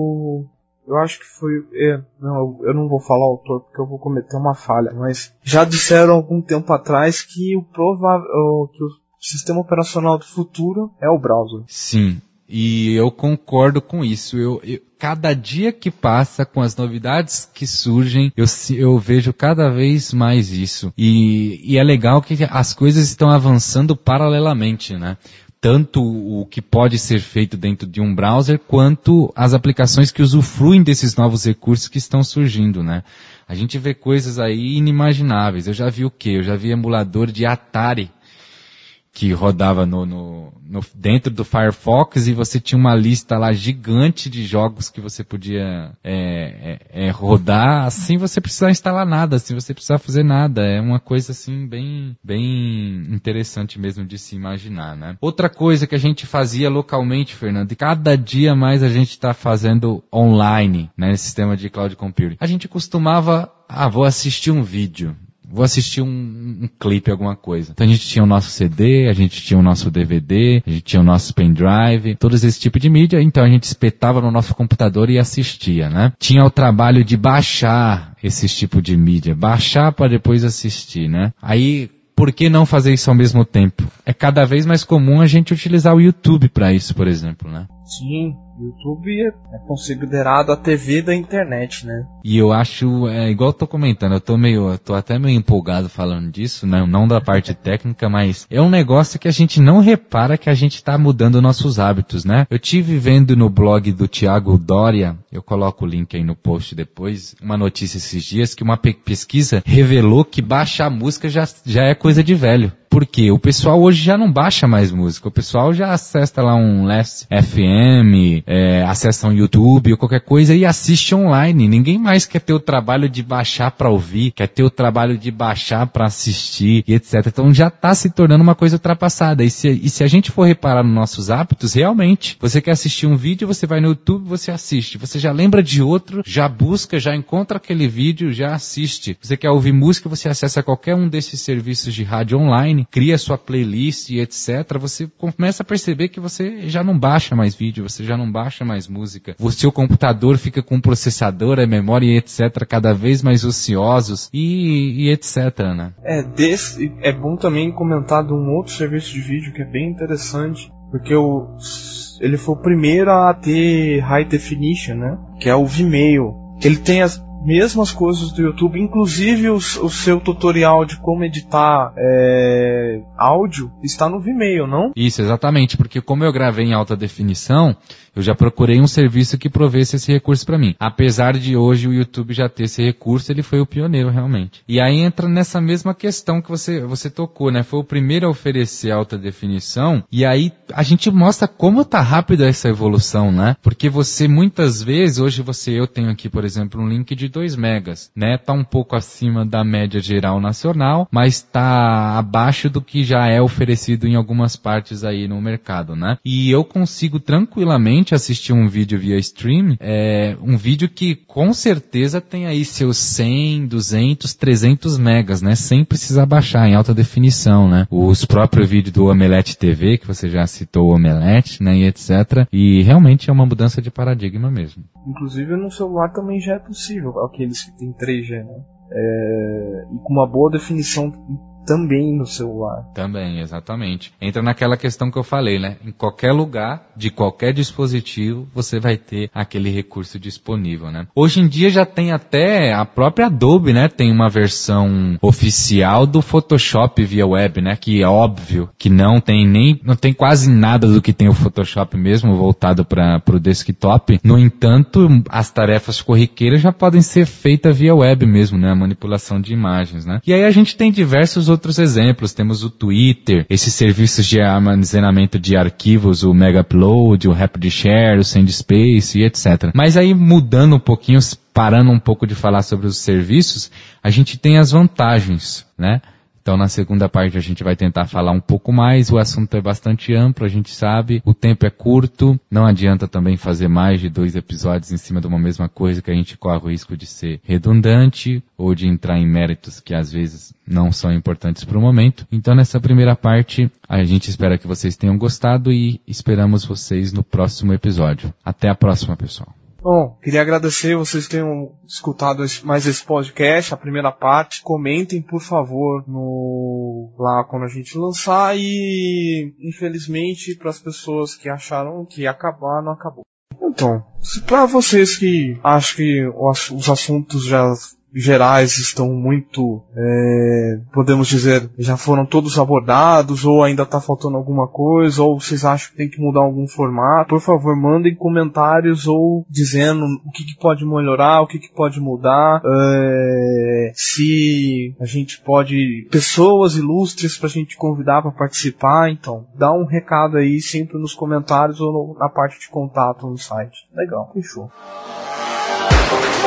Eu acho que foi... eu não vou falar o autor porque eu vou cometer uma falha, mas já disseram algum tempo atrás que que o sistema operacional do futuro é o browser. Sim, e eu concordo com isso. Cada dia que passa, com as novidades que surgem, eu vejo cada vez mais isso. E é legal que as coisas estão avançando paralelamente, né? Tanto o que pode ser feito dentro de um browser, quanto as aplicações que usufruem desses novos recursos que estão surgindo, né? A gente vê coisas aí inimagináveis. Eu já vi o quê? Eu já vi emulador de Atari que rodava dentro do Firefox, e você tinha uma lista lá gigante de jogos que você podia rodar sem você precisar instalar nada, sem você precisar fazer nada. É uma coisa assim bem interessante mesmo de se imaginar, né? Outra coisa que a gente fazia localmente, Fernando, e cada dia mais a gente está fazendo online, né, nesse sistema de Cloud Computing. A gente costumava, vou assistir um vídeo. Vou assistir um clipe, alguma coisa. Então a gente tinha o nosso CD, a gente tinha o nosso DVD, a gente tinha o nosso pendrive, todos esse tipo de mídia. Então a gente espetava no nosso computador e assistia, né? Tinha o trabalho de baixar esse tipo de mídia, baixar para depois assistir, né? Aí, por que não fazer isso ao mesmo tempo? É cada vez mais comum a gente utilizar o YouTube para isso, por exemplo, né? Sim, YouTube é considerado a TV da internet, né? E eu acho, igual eu tô comentando, eu tô até meio empolgado falando disso, né? Não da parte técnica, mas é um negócio que a gente não repara que a gente tá mudando nossos hábitos, né? Eu tive vendo no blog do Thiago Doria, eu coloco o link aí no post depois, uma notícia esses dias que uma pesquisa revelou que baixar música já é coisa de velho. Porque o pessoal hoje já não baixa mais música, o pessoal já acessa lá um Last FM, acessa um YouTube ou qualquer coisa e assiste online. Ninguém mais quer ter o trabalho de baixar para ouvir, quer ter o trabalho de baixar para assistir e etc. Então já está se tornando uma coisa ultrapassada. E se a gente for reparar nos nossos hábitos, realmente, você quer assistir um vídeo, você vai no YouTube, você assiste. Você já lembra de outro, já busca, já encontra aquele vídeo, já assiste. Você quer ouvir música, você acessa qualquer um desses serviços de rádio online, cria sua playlist e etc. Você começa a perceber que você já não baixa mais vídeo, você já não baixa mais música. O seu computador fica com processador, a memória e etc. cada vez mais ociosos e etc. né? É bom também comentar de um outro serviço de vídeo que é bem interessante, porque ele foi o primeiro a ter High Definition, né? Que é o Vimeo. Ele tem as mesmas coisas do YouTube, inclusive o seu tutorial de como editar áudio está no Vimeo, não? Isso, exatamente, porque como eu gravei em alta definição, eu já procurei um serviço que provesse esse recurso para mim. Apesar de hoje o YouTube já ter esse recurso, ele foi o pioneiro realmente. E aí entra nessa mesma questão que você tocou, né? Foi o primeiro a oferecer alta definição, e aí a gente mostra como tá rápida essa evolução, né? Porque você muitas vezes, hoje eu tenho aqui, por exemplo, um link de 2 megas, né? Tá um pouco acima da média geral nacional, mas tá abaixo do que já é oferecido em algumas partes aí no mercado, né? E eu consigo tranquilamente assistir um vídeo via stream, um vídeo que com certeza tem aí seus 100, 200, 300 megas, né? Sem precisar baixar em alta definição, né? Os próprios vídeos do Omelete TV, que você já citou o Omelete, né? E etc. E realmente é uma mudança de paradigma mesmo. Inclusive no celular também já é possível, aqueles que tem 3G, né? E com uma boa definição também no celular. Também, exatamente. Entra naquela questão que eu falei, né? Em qualquer lugar, de qualquer dispositivo, você vai ter aquele recurso disponível, né? Hoje em dia já tem até a própria Adobe, né? Tem uma versão oficial do Photoshop via web, né? Que é óbvio que não tem quase nada do que tem o Photoshop mesmo voltado para o desktop. No entanto, as tarefas corriqueiras já podem ser feitas via web mesmo, né? A manipulação de imagens, né? E aí a gente tem diversos outros exemplos, temos o Twitter, esses serviços de armazenamento de arquivos, o Mega Upload, o Rapid Share, o SendSpace e etc. Mas aí mudando um pouquinho, parando um pouco de falar sobre os serviços, a gente tem as vantagens, né? Então na segunda parte a gente vai tentar falar um pouco mais, o assunto é bastante amplo, a gente sabe, o tempo é curto, não adianta também fazer mais de 2 episódios em cima de uma mesma coisa que a gente corre o risco de ser redundante ou de entrar em méritos que às vezes não são importantes para o momento. Então nessa primeira parte a gente espera que vocês tenham gostado e esperamos vocês no próximo episódio. Até a próxima, pessoal. Bom, queria agradecer vocês tenham escutado mais esse podcast, a primeira parte. Comentem, por favor, lá quando a gente lançar e, infelizmente, para as pessoas que acharam que ia acabar, não acabou. Então, para vocês que acham que os assuntos gerais estão muito, podemos dizer, já foram todos abordados, ou ainda está faltando alguma coisa, ou vocês acham que tem que mudar algum formato, por favor, mandem comentários ou dizendo o que pode melhorar, o que pode mudar, se a gente pode, pessoas ilustres pra gente convidar para participar. Então, dá um recado aí sempre nos comentários ou na parte de contato no site. Legal, fechou.